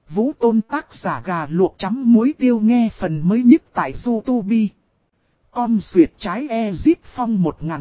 Vũ Tôn tác giả gà luộc chấm muối tiêu nghe phần mới nhất tại YouTube. Con duyệt trái Ezip Phong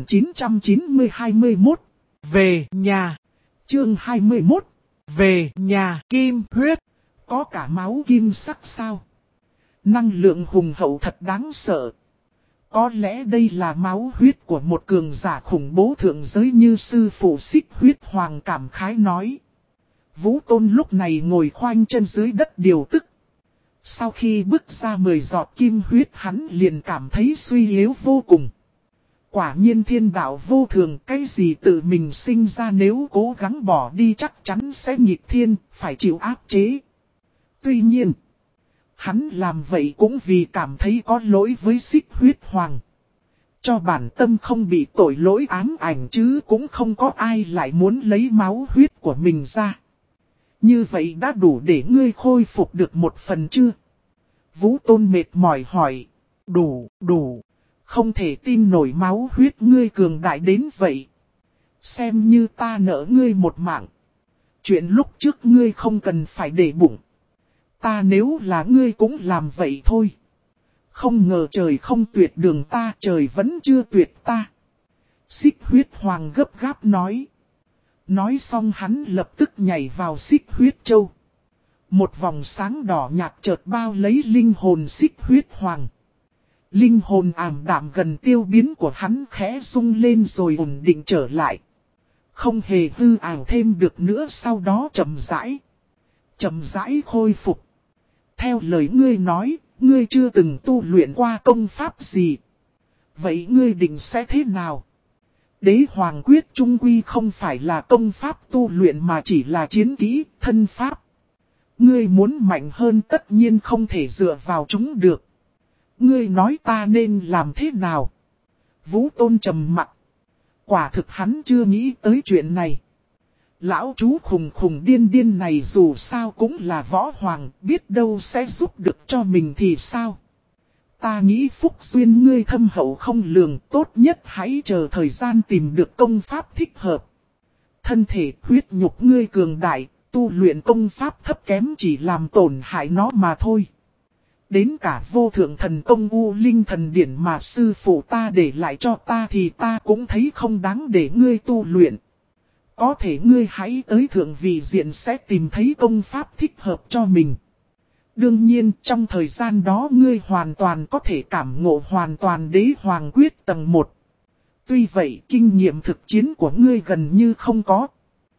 1990-21. Về nhà. Chương 21. Về nhà kim huyết. Có cả máu kim sắc sao? Năng lượng hùng hậu thật đáng sợ. Có lẽ đây là máu huyết của một cường giả khủng bố thượng giới như sư phụ Xích Huyết Hoàng cảm khái nói. Vũ Tôn lúc này ngồi khoanh chân dưới đất điều tức. Sau khi bước ra 10 giọt kim huyết hắn liền cảm thấy suy yếu vô cùng. Quả nhiên thiên đạo vô thường, cái gì tự mình sinh ra nếu cố gắng bỏ đi chắc chắn sẽ nghịch thiên, phải chịu áp chế. Tuy nhiên, hắn làm vậy cũng vì cảm thấy có lỗi với Xích Huyết Hoàng. Cho bản tâm không bị tội lỗi ám ảnh chứ cũng không có ai lại muốn lấy máu huyết của mình ra. Như vậy đã đủ để ngươi khôi phục được một phần chưa? Vũ Tôn mệt mỏi hỏi. Đủ. Không thể tin nổi máu huyết ngươi cường đại đến vậy. Xem như ta nợ ngươi một mạng. Chuyện lúc trước ngươi không cần phải để bụng. Ta nếu là ngươi cũng làm vậy thôi. Không ngờ trời không tuyệt đường ta, trời vẫn chưa tuyệt ta. Xích Huyết Hoàng gấp gáp nói. Nói xong hắn lập tức nhảy vào Xích Huyết Châu. Một vòng sáng đỏ nhạt chợt bao lấy linh hồn Xích Huyết Hoàng. Linh hồn ảm đạm gần tiêu biến của hắn khẽ rung lên rồi ổn định trở lại. Không hề hư ảo thêm được nữa, sau đó chậm rãi khôi phục. Theo lời ngươi nói, ngươi chưa từng tu luyện qua công pháp gì. Vậy ngươi định sẽ thế nào? Đế Hoàng Quyết trung quy không phải là công pháp tu luyện mà chỉ là chiến kỹ, thân pháp. Ngươi muốn mạnh hơn tất nhiên không thể dựa vào chúng được. Ngươi nói ta nên làm thế nào? Vũ Tôn trầm mặc. Quả thực hắn chưa nghĩ tới chuyện này. Lão chú khùng điên này dù sao cũng là võ hoàng, biết đâu sẽ giúp được cho mình thì sao? Ta nghĩ phúc duyên ngươi thâm hậu không lường, tốt nhất hãy chờ thời gian tìm được công pháp thích hợp. Thân thể huyết nhục ngươi cường đại, tu luyện công pháp thấp kém chỉ làm tổn hại nó mà thôi. Đến cả vô thượng thần công U Linh Thần Điển mà sư phụ ta để lại cho ta thì ta cũng thấy không đáng để ngươi tu luyện. Có thể ngươi hãy tới thượng vị diện sẽ tìm thấy công pháp thích hợp cho mình. Đương nhiên trong thời gian đó ngươi hoàn toàn có thể cảm ngộ hoàn toàn Đế Hoàng Quyết tầng 1. Tuy vậy kinh nghiệm thực chiến của ngươi gần như không có.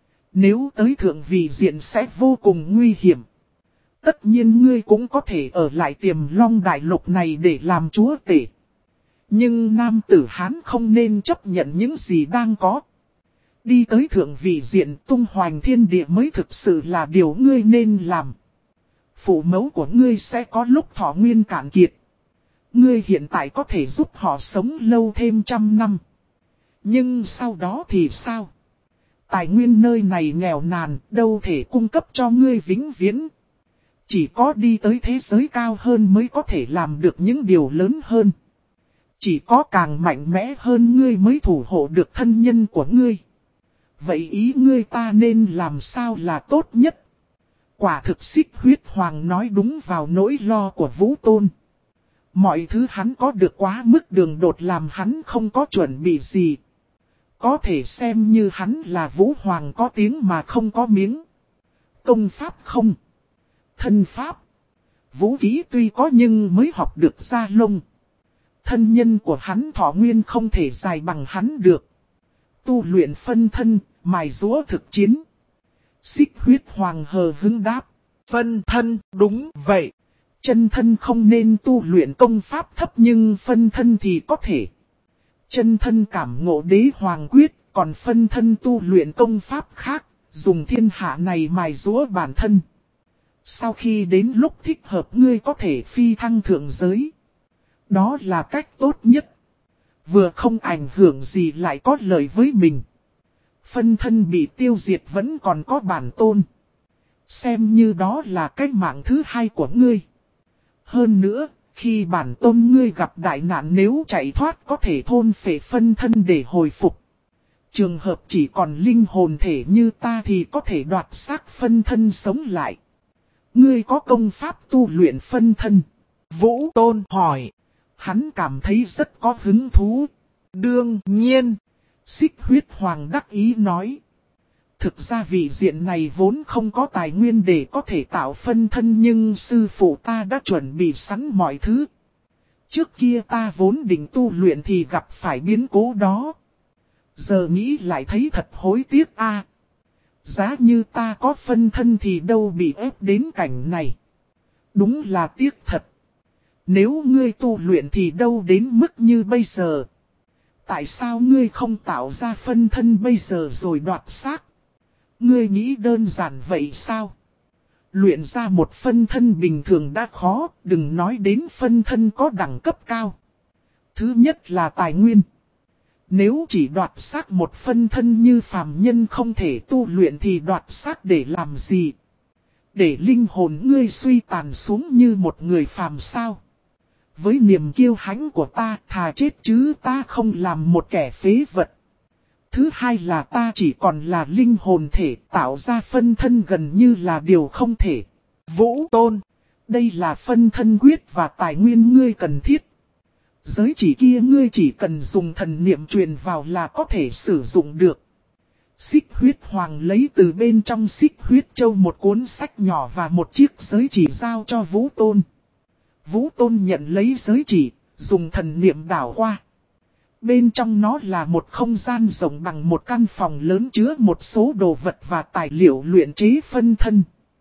Nếu tới thượng vị diện sẽ vô cùng nguy hiểm. Tất nhiên ngươi cũng có thể ở lại Tiềm Long Đại Lục này để làm chúa tể. Nhưng nam tử Hán không nên chấp nhận những gì đang có. Đi tới thượng vị diện tung hoành thiên địa mới thực sự là điều ngươi nên làm. Phụ mẫu của ngươi sẽ có lúc thọ nguyên cạn kiệt. Ngươi hiện tại có thể giúp họ sống lâu thêm 100 năm. Nhưng sau đó thì sao? Tài nguyên nơi này nghèo nàn, đâu thể cung cấp cho ngươi vĩnh viễn. Chỉ có đi tới thế giới cao hơn mới có thể làm được những điều lớn hơn. Chỉ có càng mạnh mẽ hơn ngươi mới thủ hộ được thân nhân của ngươi. Vậy ý ngươi ta nên làm sao là tốt nhất? Quả thực Xích Huyết Hoàng nói đúng vào nỗi lo của Vũ Tôn. Mọi thứ hắn có được quá mức đường đột làm hắn không có chuẩn bị gì. Có thể xem như hắn là Vũ Hoàng có tiếng mà không có miếng. Công pháp không. Thân pháp. Vũ khí tuy có nhưng mới học được ra lông. Thân nhân của hắn thọ nguyên không thể dài bằng hắn được. Tu luyện phân thân, mài giũa thực chiến. Xích Huyết Hoàng hờ hứng đáp. Phân thân, đúng vậy. Chân thân không nên tu luyện công pháp thấp nhưng phân thân thì có thể. Chân thân cảm ngộ Đế Hoàng Quyết, còn phân thân tu luyện công pháp khác, dùng thiên hạ này mài giũa bản thân. Sau khi đến lúc thích hợp ngươi có thể phi thăng thượng giới. Đó là cách tốt nhất. Vừa không ảnh hưởng gì lại có lợi với mình. Phân thân bị tiêu diệt vẫn còn có bản tôn. Xem như đó là cách mạng thứ hai của ngươi. Hơn nữa, khi bản tôn ngươi gặp đại nạn nếu chạy thoát có thể thôn phệ phân thân để hồi phục. Trường hợp chỉ còn linh hồn thể như ta thì có thể đoạt xác phân thân sống lại. Ngươi có công pháp tu luyện phân thân? Vũ Tôn hỏi. Hắn cảm thấy rất có hứng thú. Đương nhiên. Xích huyết hoàng đắc ý nói. Thực ra vị diện này vốn không có tài nguyên để có thể tạo phân thân, nhưng sư phụ ta đã chuẩn bị sẵn mọi thứ. Trước kia ta vốn định tu luyện thì gặp phải biến cố đó. Giờ nghĩ lại thấy thật hối tiếc a. Giá như ta có phân thân thì đâu bị ép đến cảnh này. Đúng là tiếc thật. Nếu ngươi tu luyện thì đâu đến mức như bây giờ. Tại sao ngươi không tạo ra phân thân bây giờ rồi đoạt xác? Ngươi nghĩ đơn giản vậy sao? Luyện ra một phân thân bình thường đã khó, đừng nói đến phân thân có đẳng cấp cao. Thứ nhất là tài nguyên. Nếu chỉ đoạt xác một phân thân như phàm nhân không thể tu luyện thì đoạt xác để làm gì? Để linh hồn ngươi suy tàn xuống như một người phàm sao? Với niềm kiêu hãnh của ta, thà chết chứ ta không làm một kẻ phế vật. Thứ hai là ta chỉ còn là linh hồn thể, tạo ra phân thân gần như là điều không thể. Vũ Tôn, đây là phân thân quyết và tài nguyên ngươi cần thiết. Giới chỉ kia ngươi chỉ cần dùng thần niệm truyền vào là có thể sử dụng được. Xích huyết hoàng lấy từ bên trong xích huyết châu một cuốn sách nhỏ và một chiếc giới chỉ giao cho Vũ Tôn. Vũ Tôn nhận lấy giới chỉ, dùng thần niệm đảo qua. Bên trong nó là một không gian rộng bằng một căn phòng lớn chứa một số đồ vật và tài liệu luyện chế phân thân.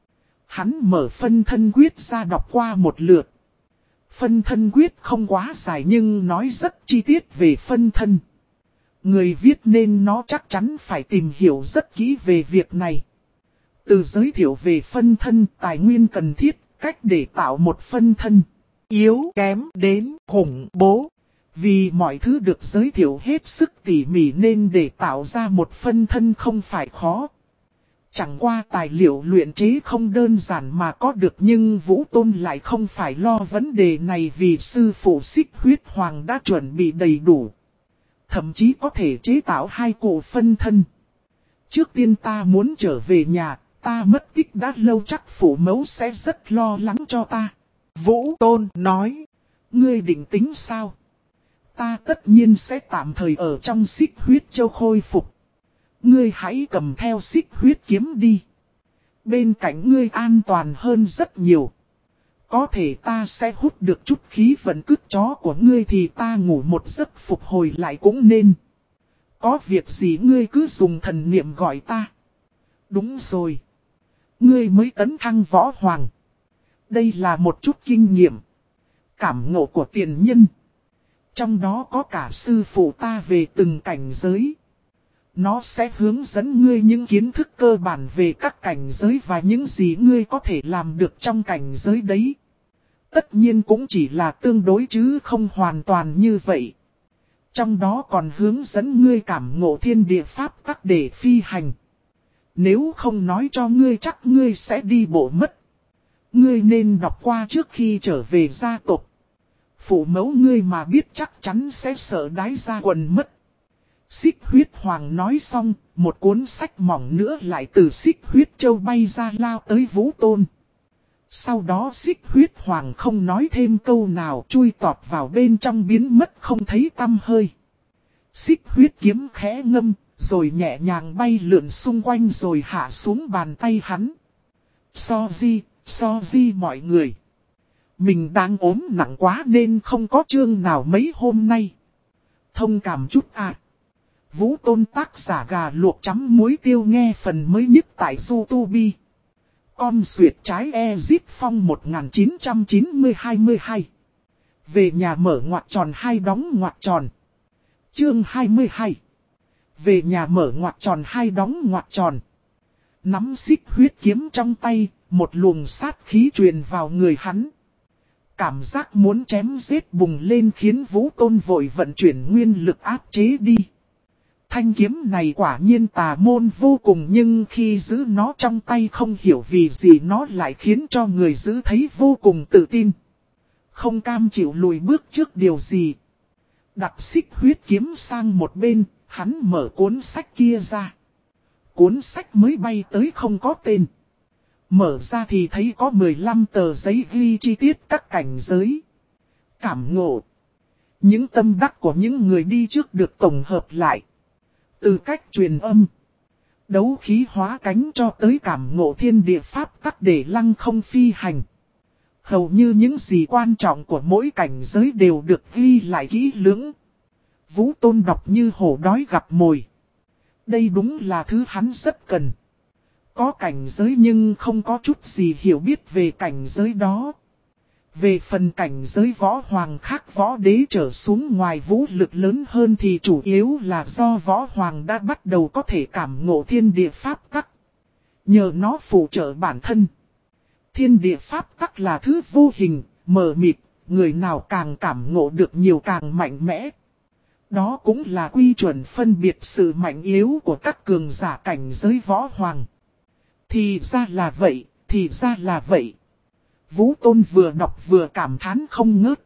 Hắn mở phân thân quyết ra đọc qua một lượt. Phân thân quyết không quá dài nhưng nói rất chi tiết về phân thân. Người viết nên nó chắc chắn phải tìm hiểu rất kỹ về việc này. Từ giới thiệu về phân thân, tài nguyên cần thiết, cách để tạo một phân thân. Yếu kém đến khủng bố. Vì mọi thứ được giới thiệu hết sức tỉ mỉ nên để tạo ra một phân thân không phải khó. Chẳng qua tài liệu luyện chế không đơn giản mà có được, nhưng Vũ Tôn lại không phải lo vấn đề này vì sư phụ Xích huyết hoàng đã chuẩn bị đầy đủ. Thậm chí có thể chế tạo 2 cụ phân thân. Trước tiên ta muốn trở về nhà, ta mất tích đã lâu chắc phụ mẫu sẽ rất lo lắng cho ta. Vũ Tôn nói, ngươi định tính sao? Ta tất nhiên sẽ tạm thời ở trong xích huyết châu khôi phục. Ngươi hãy cầm theo xích huyết kiếm đi. Bên cạnh ngươi an toàn hơn rất nhiều. Có thể ta sẽ hút được chút khí vận cứt chó của ngươi thì ta ngủ một giấc phục hồi lại cũng nên. Có việc gì ngươi cứ dùng thần niệm gọi ta. Đúng rồi. Ngươi mới tấn thăng võ hoàng. Đây là một chút kinh nghiệm. Cảm ngộ của tiền nhân. Trong đó có cả sư phụ ta về từng cảnh giới. Nó sẽ hướng dẫn ngươi những kiến thức cơ bản về các cảnh giới và những gì ngươi có thể làm được trong cảnh giới đấy. Tất nhiên cũng chỉ là tương đối chứ không hoàn toàn như vậy. Trong đó còn hướng dẫn ngươi cảm ngộ thiên địa pháp tắc để phi hành. Nếu không nói cho ngươi chắc ngươi sẽ đi bộ mất. Ngươi nên đọc qua trước khi trở về gia tộc. Phụ mẫu ngươi mà biết chắc chắn sẽ sợ đái ra quần mất. Xích huyết hoàng nói xong, một cuốn sách mỏng nữa lại từ xích huyết châu bay ra lao tới Vũ Tôn. Sau đó xích huyết hoàng không nói thêm câu nào, chui tọt vào bên trong biến mất không thấy tăm hơi. Xích huyết kiếm khẽ ngâm, rồi nhẹ nhàng bay lượn xung quanh rồi hạ xuống bàn tay hắn. Sorry mọi người. Mình đang ốm nặng quá nên không có chương nào mấy hôm nay. Thông cảm chút à. Vũ Tôn tác giả gà luộc chấm muối tiêu nghe phần mới nhất tại YouTube. Con xuyệt trái Ezit Phong 1990-22. Về nhà mở ngoặc tròn hai đóng ngoặc tròn. Chương 22. Về nhà mở ngoặc tròn hai đóng ngoặc tròn. Nắm xích huyết kiếm trong tay, một luồng sát khí truyền vào người hắn. Cảm giác muốn chém giết bùng lên khiến Vũ Tôn vội vận chuyển nguyên lực áp chế đi. Thanh kiếm này quả nhiên tà môn vô cùng, nhưng khi giữ nó trong tay không hiểu vì gì nó lại khiến cho người giữ thấy vô cùng tự tin. Không cam chịu lùi bước trước điều gì. Đặt xích huyết kiếm sang một bên, hắn mở cuốn sách kia ra. Cuốn sách mới bay tới không có tên. Mở ra thì thấy có 15 tờ giấy ghi chi tiết các cảnh giới. Cảm ngộ. Những tâm đắc của những người đi trước được tổng hợp lại. Từ cách truyền âm, đấu khí hóa cánh cho tới cảm ngộ thiên địa pháp tắc để lăng không phi hành. Hầu như những gì quan trọng của mỗi cảnh giới đều được ghi lại kỹ lưỡng. Vũ Tôn đọc như hổ đói gặp mồi. Đây đúng là thứ hắn rất cần. Có cảnh giới nhưng không có chút gì hiểu biết về cảnh giới đó. Về phần cảnh giới võ hoàng khác võ đế trở xuống ngoài vũ lực lớn hơn thì chủ yếu là do võ hoàng đã bắt đầu có thể cảm ngộ thiên địa pháp tắc. Nhờ nó phụ trợ bản thân. Thiên địa pháp tắc là thứ vô hình, mờ mịt, người nào càng cảm ngộ được nhiều càng mạnh mẽ. Đó cũng là quy chuẩn phân biệt sự mạnh yếu của các cường giả cảnh giới võ hoàng. Thì ra là vậy, thì ra là vậy. Vũ Tôn vừa đọc vừa cảm thán không ngớt.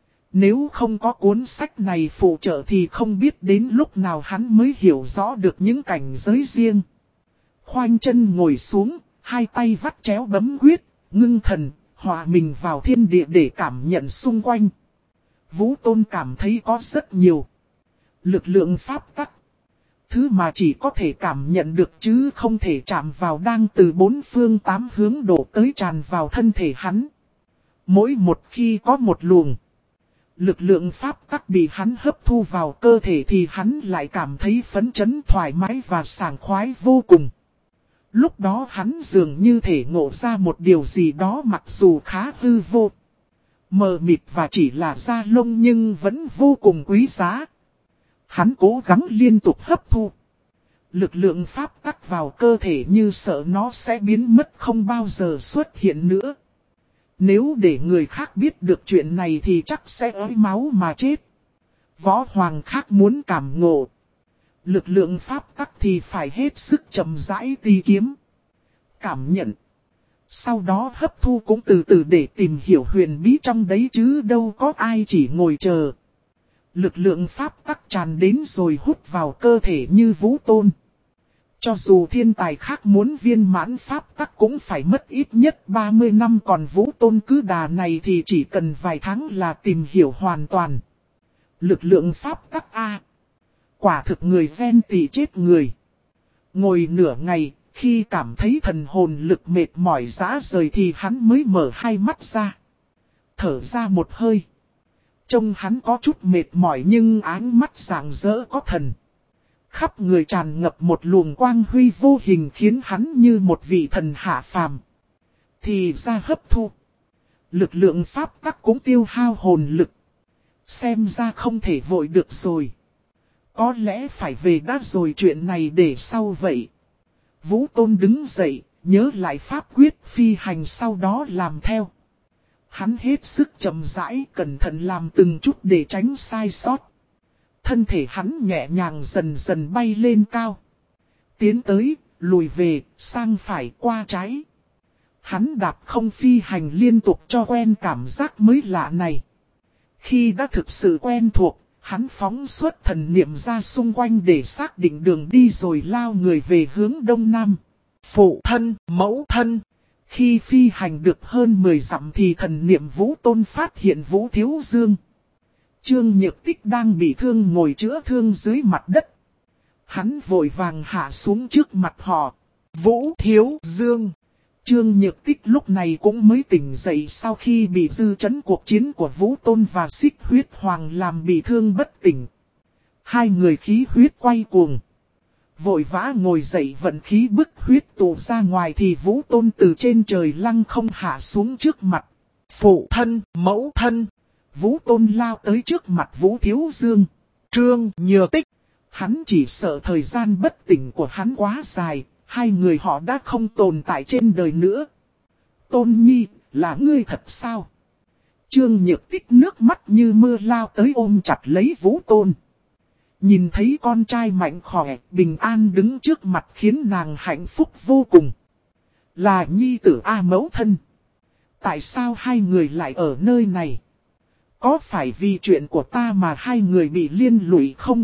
Nếu không có cuốn sách này phụ trợ thì không biết đến lúc nào hắn mới hiểu rõ được những cảnh giới riêng. Khoanh chân ngồi xuống, hai tay vắt chéo bấm quyết, ngưng thần, hòa mình vào thiên địa để cảm nhận xung quanh. Vũ Tôn cảm thấy có rất nhiều lực lượng pháp tắc. Thứ mà chỉ có thể cảm nhận được chứ không thể chạm vào đang từ bốn phương tám hướng đổ tới tràn vào thân thể hắn. Mỗi một khi có một luồng lực lượng pháp tắc bị hắn hấp thu vào cơ thể thì hắn lại cảm thấy phấn chấn thoải mái và sảng khoái vô cùng. Lúc đó hắn dường như thể ngộ ra một điều gì đó mặc dù khá hư vô, mờ mịt và chỉ là da lông nhưng vẫn vô cùng quý giá. Hắn cố gắng liên tục hấp thu lực lượng pháp tắc vào cơ thể như sợ nó sẽ biến mất không bao giờ xuất hiện nữa. Nếu để người khác biết được chuyện này thì chắc sẽ ới máu mà chết. Võ hoàng khác muốn cảm ngộ lực lượng pháp tắc thì phải hết sức chậm rãi tìm kiếm, cảm nhận. Sau đó hấp thu cũng từ từ để tìm hiểu huyền bí trong đấy chứ đâu có ai chỉ ngồi chờ. Lực lượng pháp tắc tràn đến rồi hút vào cơ thể như Vũ Tôn. Cho dù thiên tài khác muốn viên mãn pháp tắc cũng phải mất ít nhất 30 năm, còn Vũ Tôn cứ đà này thì chỉ cần vài tháng là tìm hiểu hoàn toàn. Lực lượng pháp tắc A. Quả thực người ven tỳ chết người. Ngồi nửa ngày, khi cảm thấy thần hồn lực mệt mỏi rã rời thì hắn mới mở hai mắt ra. Thở ra một hơi. Trông hắn có chút mệt mỏi nhưng ánh mắt rạng rỡ có thần. Khắp người tràn ngập một luồng quang huy vô hình khiến hắn như một vị thần hạ phàm. Thì ra hấp thu lực lượng pháp tắc cũng tiêu hao hồn lực. Xem ra không thể vội được rồi. Có lẽ phải về đã rồi, chuyện này để sau vậy. Vũ Tôn đứng dậy, nhớ lại pháp quyết phi hành sau đó làm theo. Hắn hết sức chậm rãi, cẩn thận làm từng chút để tránh sai sót. Thân thể hắn nhẹ nhàng dần dần bay lên cao. Tiến tới, lùi về, sang phải, qua trái. Hắn đạp không phi hành liên tục cho quen cảm giác mới lạ này. Khi đã thực sự quen thuộc, hắn phóng xuất thần niệm ra xung quanh để xác định đường đi rồi lao người về hướng đông nam. Phụ thân, mẫu thân. Khi phi hành được hơn 10 dặm thì thần niệm Vũ Tôn phát hiện Vũ Thiếu Dương. Trương Nhược Tích đang bị thương ngồi chữa thương dưới mặt đất. Hắn vội vàng hạ xuống trước mặt họ. Vũ Thiếu Dương. Trương Nhược Tích lúc này cũng mới tỉnh dậy sau khi bị dư chấn cuộc chiến của Vũ Tôn và Xích Huyết Hoàng làm bị thương bất tỉnh. Hai người khí huyết quay cuồng. Vội vã ngồi dậy vận khí bức huyết tụ ra ngoài thì Vũ Tôn từ trên trời lăng không hạ xuống trước mặt. Phụ thân, mẫu thân. Vũ Tôn lao tới trước mặt Vũ Thiếu Dương. Trương Nhược Tích. Hắn chỉ sợ thời gian bất tỉnh của hắn quá dài. Hai người họ đã không tồn tại trên đời nữa. Tôn Nhi, là ngươi thật sao? Trương Nhược Tích nước mắt như mưa lao tới ôm chặt lấy Vũ Tôn. Nhìn thấy con trai mạnh khỏe, bình an đứng trước mặt khiến nàng hạnh phúc vô cùng. Là nhi tử A mẫu thân. Tại sao hai người lại ở nơi này? Có phải vì chuyện của ta mà hai người bị liên lụy không?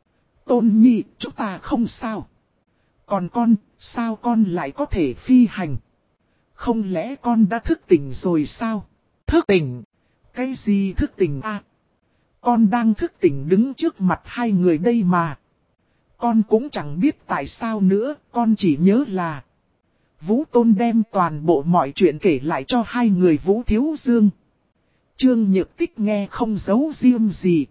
Tôn Nhi, chúng ta không sao. Còn con, sao con lại có thể phi hành? Không lẽ con đã thức tỉnh rồi sao? Thức tỉnh? Cái gì thức tỉnh à? Con đang thức tỉnh đứng trước mặt hai người đây mà. Con cũng chẳng biết tại sao nữa, con chỉ nhớ là Vũ Tôn đem toàn bộ mọi chuyện kể lại cho hai người Vũ Thiếu Dương. Trương Nhược Tích nghe không giấu riêng gì.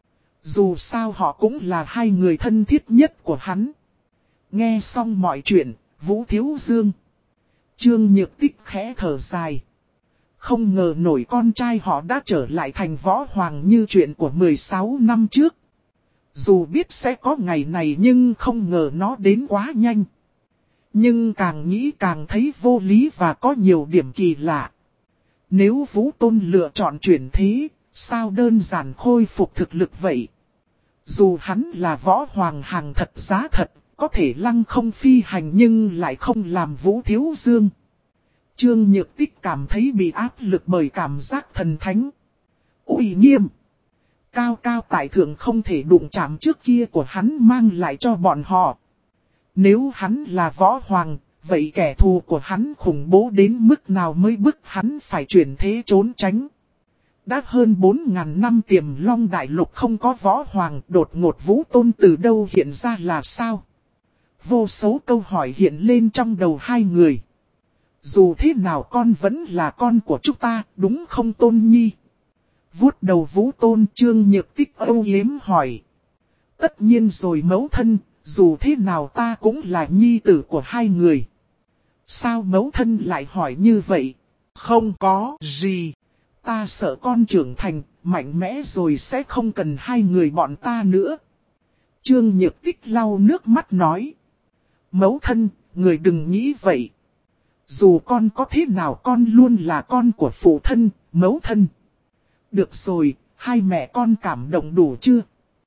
Dù sao họ cũng là hai người thân thiết nhất của hắn. Nghe xong mọi chuyện, Vũ Thiếu Dương. Trương Nhược Tích khẽ thở dài. Không ngờ nổi con trai họ đã trở lại thành võ hoàng như chuyện của 16 năm trước. Dù biết sẽ có ngày này nhưng không ngờ nó đến quá nhanh. Nhưng càng nghĩ càng thấy vô lý và có nhiều điểm kỳ lạ. Nếu Vũ Tôn lựa chọn chuyển thế, sao đơn giản khôi phục thực lực vậy? Dù hắn là võ hoàng hàng thật giá thật, có thể lăng không phi hành nhưng lại không làm Vũ Thiếu Dương. Trương Nhược Tích cảm thấy bị áp lực bởi cảm giác thần thánh. Uy nghiêm. Cao cao tại thượng không thể đụng chạm trước kia của hắn mang lại cho bọn họ. Nếu hắn là võ hoàng, vậy kẻ thù của hắn khủng bố đến mức nào mới bức hắn phải chuyển thế trốn tránh. Đã hơn 4.000 năm Tiềm Long Đại Lục không có võ hoàng, đột ngột Vũ Tôn từ đâu hiện ra là sao? Vô số câu hỏi hiện lên trong đầu hai người. Dù thế nào con vẫn là con của chúng ta, đúng không Tôn Nhi? Vuốt đầu Vũ Tôn, Trương Nhược Tích âu yếm hỏi. Tất nhiên rồi mẫu thân, dù thế nào ta cũng là nhi tử của hai người. Sao mẫu thân lại hỏi như vậy? Không có gì. Ta sợ con trưởng thành, mạnh mẽ rồi sẽ không cần hai người bọn ta nữa. Trương Nhược Tích lau nước mắt nói. Mẫu thân, người đừng nghĩ vậy. Dù con có thế nào con luôn là con của phụ thân, mẫu thân. Được rồi, hai mẹ con cảm động đủ chưa?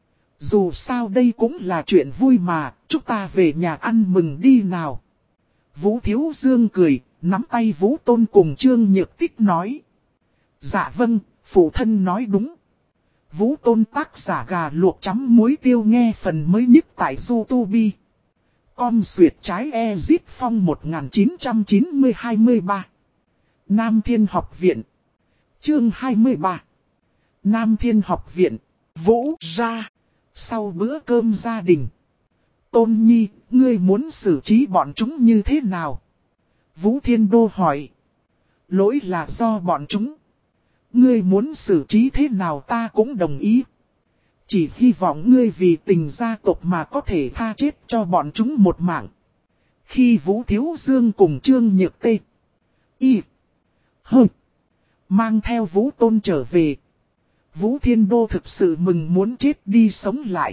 Dù sao đây cũng là chuyện vui mà, chúng ta về nhà ăn mừng đi nào. Vũ Thiếu Dương cười, nắm tay Vũ Tôn cùng Trương Nhược Tích nói. Dạ vâng, phụ thân nói đúng. Vũ Tôn tác giả gà luộc chấm muối tiêu nghe phần mới nhất tại YouTube. Com duyệt trái Ezit Phong 1990-23. Nam Thiên Học Viện. Chương 23. Nam Thiên Học Viện. Vũ ra. Sau bữa cơm gia đình. Tôn Nhi, ngươi muốn xử trí bọn chúng như thế nào? Vũ Thiên Đô hỏi. Lỗi là do bọn chúng. Ngươi muốn xử trí thế nào ta cũng đồng ý. Chỉ hy vọng ngươi vì tình gia tộc mà có thể tha chết cho bọn chúng một mạng. Khi Vũ Thiếu Dương cùng Trương Nhược Tê. Y. Hơ. Mang theo Vũ Tôn trở về. Vũ Thiên Đô thực sự mừng muốn chết đi sống lại.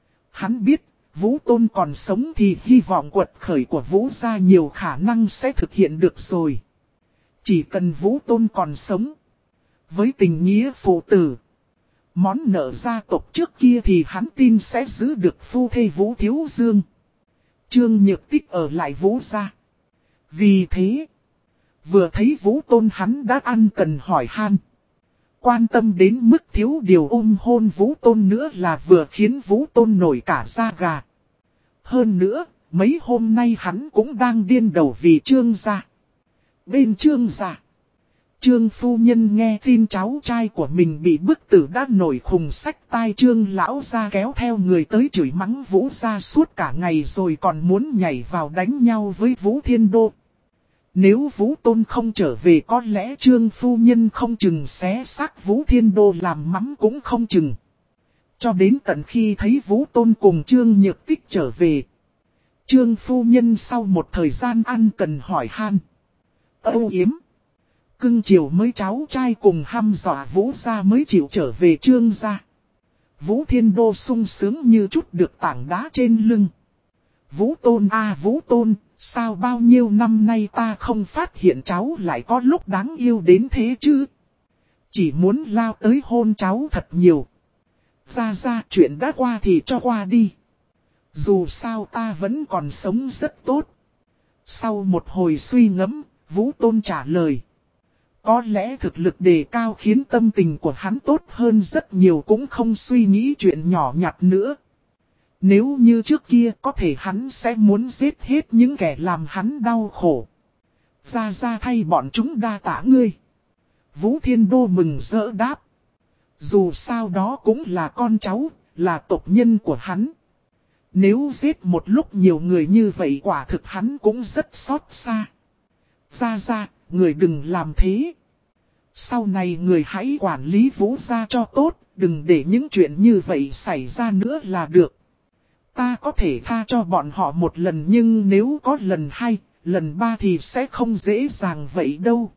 Hắn biết, Vũ Tôn còn sống thì hy vọng quật khởi của Vũ gia nhiều khả năng sẽ thực hiện được rồi. Chỉ cần Vũ Tôn còn sống. Với tình nghĩa phụ tử. Món nợ gia tộc trước kia thì hắn tin sẽ giữ được phu thê Vũ Thiếu Dương. Trương Nhược Tích ở lại Vũ gia. Vì thế, vừa thấy Vũ Tôn hắn đã ăn cần hỏi han. Quan tâm đến mức thiếu điều ôm hôn Vũ Tôn nữa là vừa khiến Vũ Tôn nổi cả da gà. Hơn nữa, mấy hôm nay hắn cũng đang điên đầu vì Trương gia. Bên Trương gia, Trương phu nhân nghe tin cháu trai của mình bị bức tử đã nổi khùng sách tai Trương lão ra kéo theo người tới chửi mắng Vũ gia suốt cả ngày rồi còn muốn nhảy vào đánh nhau với Vũ Thiên Đô. Nếu Vũ Tôn không trở về có lẽ Trương phu nhân không chừng xé xác Vũ Thiên Đô làm mắm cũng không chừng. Cho đến tận khi thấy Vũ Tôn cùng Trương Nhược Tích trở về. Trương phu nhân sau một thời gian ăn cần hỏi han. Âu yếm. Cưng chiều mới cháu trai cùng hăm dọa Vũ gia mới chịu trở về Trương gia. Vũ Thiên Đô sung sướng như chút được tảng đá trên lưng. Vũ Tôn Vũ Tôn, sao bao nhiêu năm nay ta không phát hiện cháu lại có lúc đáng yêu đến thế chứ? Chỉ muốn lao tới hôn cháu thật nhiều. Ra chuyện đã qua thì cho qua đi. Dù sao ta vẫn còn sống rất tốt. Sau một hồi suy ngẫm, Vũ Tôn trả lời. Có lẽ thực lực đề cao khiến tâm tình của hắn tốt hơn rất nhiều cũng không suy nghĩ chuyện nhỏ nhặt nữa. Nếu như trước kia có thể hắn sẽ muốn giết hết những kẻ làm hắn đau khổ. Ra ra thay bọn chúng đa tạ ngươi. Vũ Thiên Đô mừng rỡ đáp. Dù sao đó cũng là con cháu, là tộc nhân của hắn. Nếu giết một lúc nhiều người như vậy quả thực hắn cũng rất xót xa. Ra ra, người đừng làm thế. Sau này người hãy quản lý Vũ gia cho tốt, đừng để những chuyện như vậy xảy ra nữa là được. Ta có thể tha cho bọn họ một lần nhưng nếu có lần hai, lần ba thì sẽ không dễ dàng vậy đâu.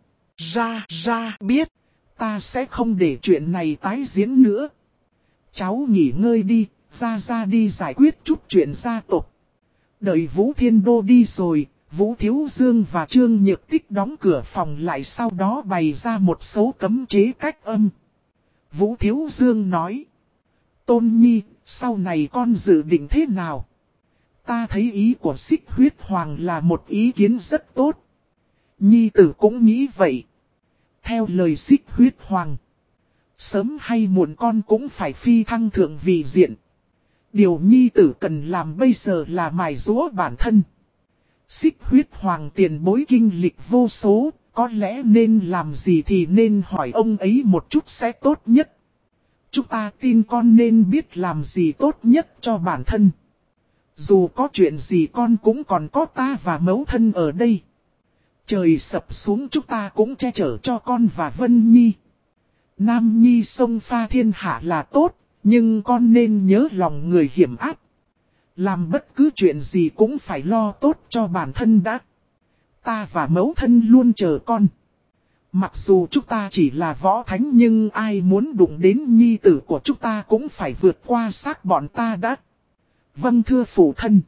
Ra biết, ta sẽ không để chuyện này tái diễn nữa. Cháu nghỉ ngơi đi, ra đi giải quyết chút chuyện gia tộc. Đợi Vũ Thiên Đô đi rồi, Vũ Thiếu Dương và Trương Nhược Tích đóng cửa phòng lại sau đó bày ra một số cấm chế cách âm. Vũ Thiếu Dương nói. Tôn Nhi, sau này con dự định thế nào? Ta thấy ý của Xích Huyết Hoàng là một ý kiến rất tốt. Nhi tử cũng nghĩ vậy. Theo lời Xích Huyết Hoàng, sớm hay muộn con cũng phải phi thăng thượng vị diện. Điều Nhi tử cần làm bây giờ là mài giũa bản thân. Xích Huyết Hoàng tiền bối kinh lịch vô số, có lẽ nên làm gì thì nên hỏi ông ấy một chút sẽ tốt nhất. Chúng ta tin con nên biết làm gì tốt nhất cho bản thân. Dù có chuyện gì con cũng còn có ta và mẫu thân ở đây. Trời sập xuống chúng ta cũng che chở cho con và Vân Nhi. Nam Nhi sông pha thiên hạ là tốt, nhưng con nên nhớ lòng người hiểm ác. Làm bất cứ chuyện gì cũng phải lo tốt cho bản thân đã. Ta và mẫu thân luôn chờ con. Mặc dù chúng ta chỉ là võ thánh nhưng ai muốn đụng đến nhi tử của chúng ta cũng phải vượt qua xác bọn ta đã. Vâng thưa phụ thân.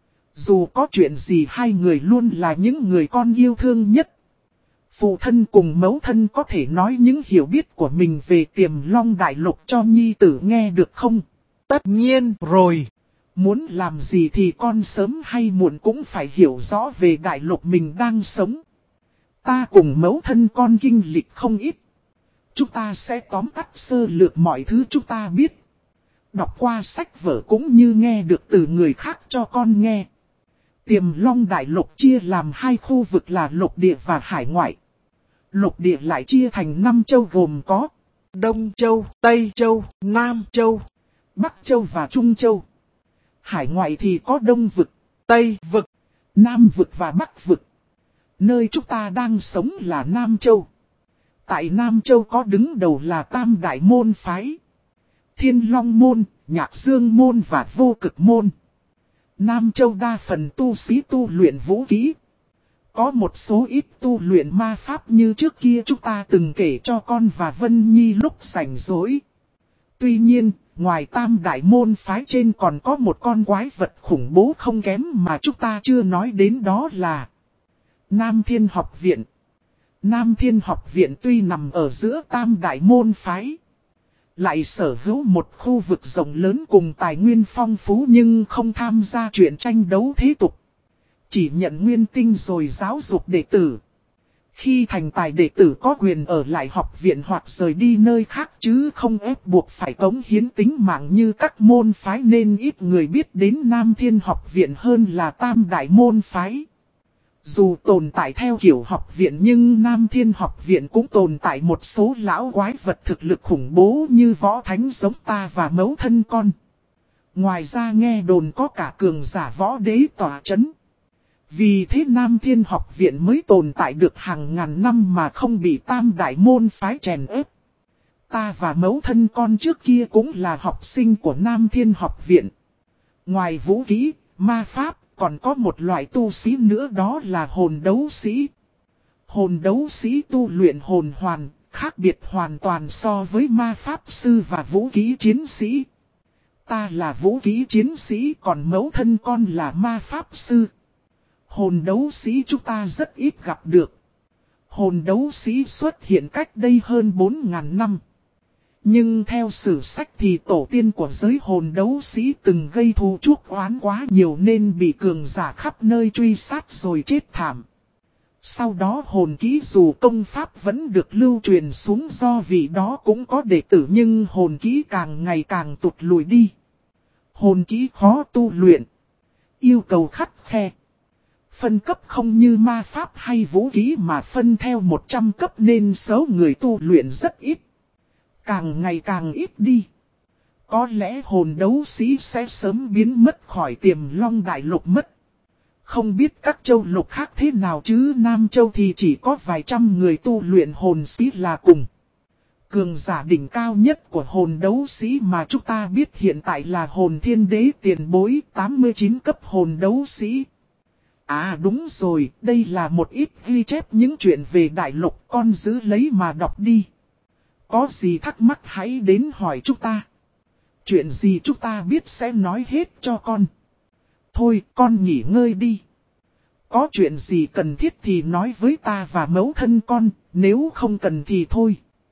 Dù có chuyện gì hai người luôn là những người con yêu thương nhất. Phụ thân cùng mẫu thân có thể nói những hiểu biết của mình về Tiềm Long Đại Lục cho nhi tử nghe được không? Tất nhiên rồi. Muốn làm gì thì con sớm hay muộn cũng phải hiểu rõ về đại lục mình đang sống. Ta cùng mẫu thân con kinh lịch không ít. Chúng ta sẽ tóm tắt sơ lược mọi thứ chúng ta biết. Đọc qua sách vở cũng như nghe được từ người khác cho con nghe. Tiềm Long Đại Lục chia làm hai khu vực là lục địa và hải ngoại. Lục địa lại chia thành 5 châu gồm có Đông Châu, Tây Châu, Nam Châu, Bắc Châu và Trung Châu. Hải ngoại thì có Đông Vực, Tây Vực, Nam Vực và Bắc Vực. Nơi chúng ta đang sống là Nam Châu. Tại Nam Châu có đứng đầu là Tam Đại Môn Phái, Thiên Long Môn, Nhạc Dương Môn và Vô Cực Môn. Nam Châu đa phần tu sĩ tu luyện vũ khí. Có một số ít tu luyện ma pháp như trước kia chúng ta từng kể cho con và Vân Nhi lúc rảnh rỗi. Tuy nhiên, ngoài Tam Đại Môn Phái trên còn có một con quái vật khủng bố không kém mà chúng ta chưa nói đến, đó là Nam Thiên Học Viện. Nam Thiên Học Viện tuy nằm ở giữa Tam Đại Môn Phái, lại sở hữu một khu vực rộng lớn cùng tài nguyên phong phú nhưng không tham gia chuyện tranh đấu thế tục. Chỉ nhận nguyên tinh rồi giáo dục đệ tử. Khi thành tài đệ tử có quyền ở lại học viện hoặc rời đi nơi khác chứ không ép buộc phải cống hiến tính mạng như các môn phái, nên ít người biết đến Nam Thiên Học Viện hơn là Tam Đại Môn Phái. Dù tồn tại theo kiểu học viện nhưng Nam Thiên Học Viện cũng tồn tại một số lão quái vật thực lực khủng bố như võ thánh giống ta và mẫu thân con. Ngoài ra nghe đồn có cả cường giả võ đế tỏa chấn. Vì thế Nam Thiên Học Viện mới tồn tại được hàng ngàn năm mà không bị Tam Đại Môn Phái chèn ép. Ta và mẫu thân con trước kia cũng là học sinh của Nam Thiên Học Viện. Ngoài vũ khí, ma pháp, còn có một loại tu sĩ nữa, đó là hồn đấu sĩ. Hồn đấu sĩ tu luyện hồn hoàn, khác biệt hoàn toàn so với ma pháp sư và vũ khí chiến sĩ. Ta là vũ khí chiến sĩ còn mẫu thân con là ma pháp sư. Hồn đấu sĩ chúng ta rất ít gặp được. Hồn đấu sĩ xuất hiện cách đây hơn 4.000 năm. Nhưng theo sử sách thì tổ tiên của giới hồn đấu sĩ từng gây thù chuốc oán quá nhiều nên bị cường giả khắp nơi truy sát rồi chết thảm. Sau đó hồn kỹ dù công pháp vẫn được lưu truyền xuống do vì đó cũng có đệ tử nhưng hồn kỹ càng ngày càng tụt lùi đi. Hồn kỹ khó tu luyện, yêu cầu khắt khe. Phân cấp không như ma pháp hay vũ khí mà phân theo 100 cấp nên số người tu luyện rất ít. Càng ngày càng ít đi. Có lẽ hồn đấu sĩ sẽ sớm biến mất khỏi Tiềm Long Đại Lục mất. Không biết các châu lục khác thế nào chứ Nam Châu thì chỉ có vài trăm người tu luyện hồn sĩ là cùng. Cường giả đỉnh cao nhất của hồn đấu sĩ mà chúng ta biết hiện tại là hồn thiên đế tiền bối 89 cấp hồn đấu sĩ. À đúng rồi, đây là một ít ghi chép những chuyện về đại lục, con giữ lấy mà đọc đi. Có gì thắc mắc hãy đến hỏi chúng ta. Chuyện gì chúng ta biết sẽ nói hết cho con. Thôi con nghỉ ngơi đi. Có chuyện gì cần thiết thì nói với ta và mẫu thân con, nếu không cần thì thôi.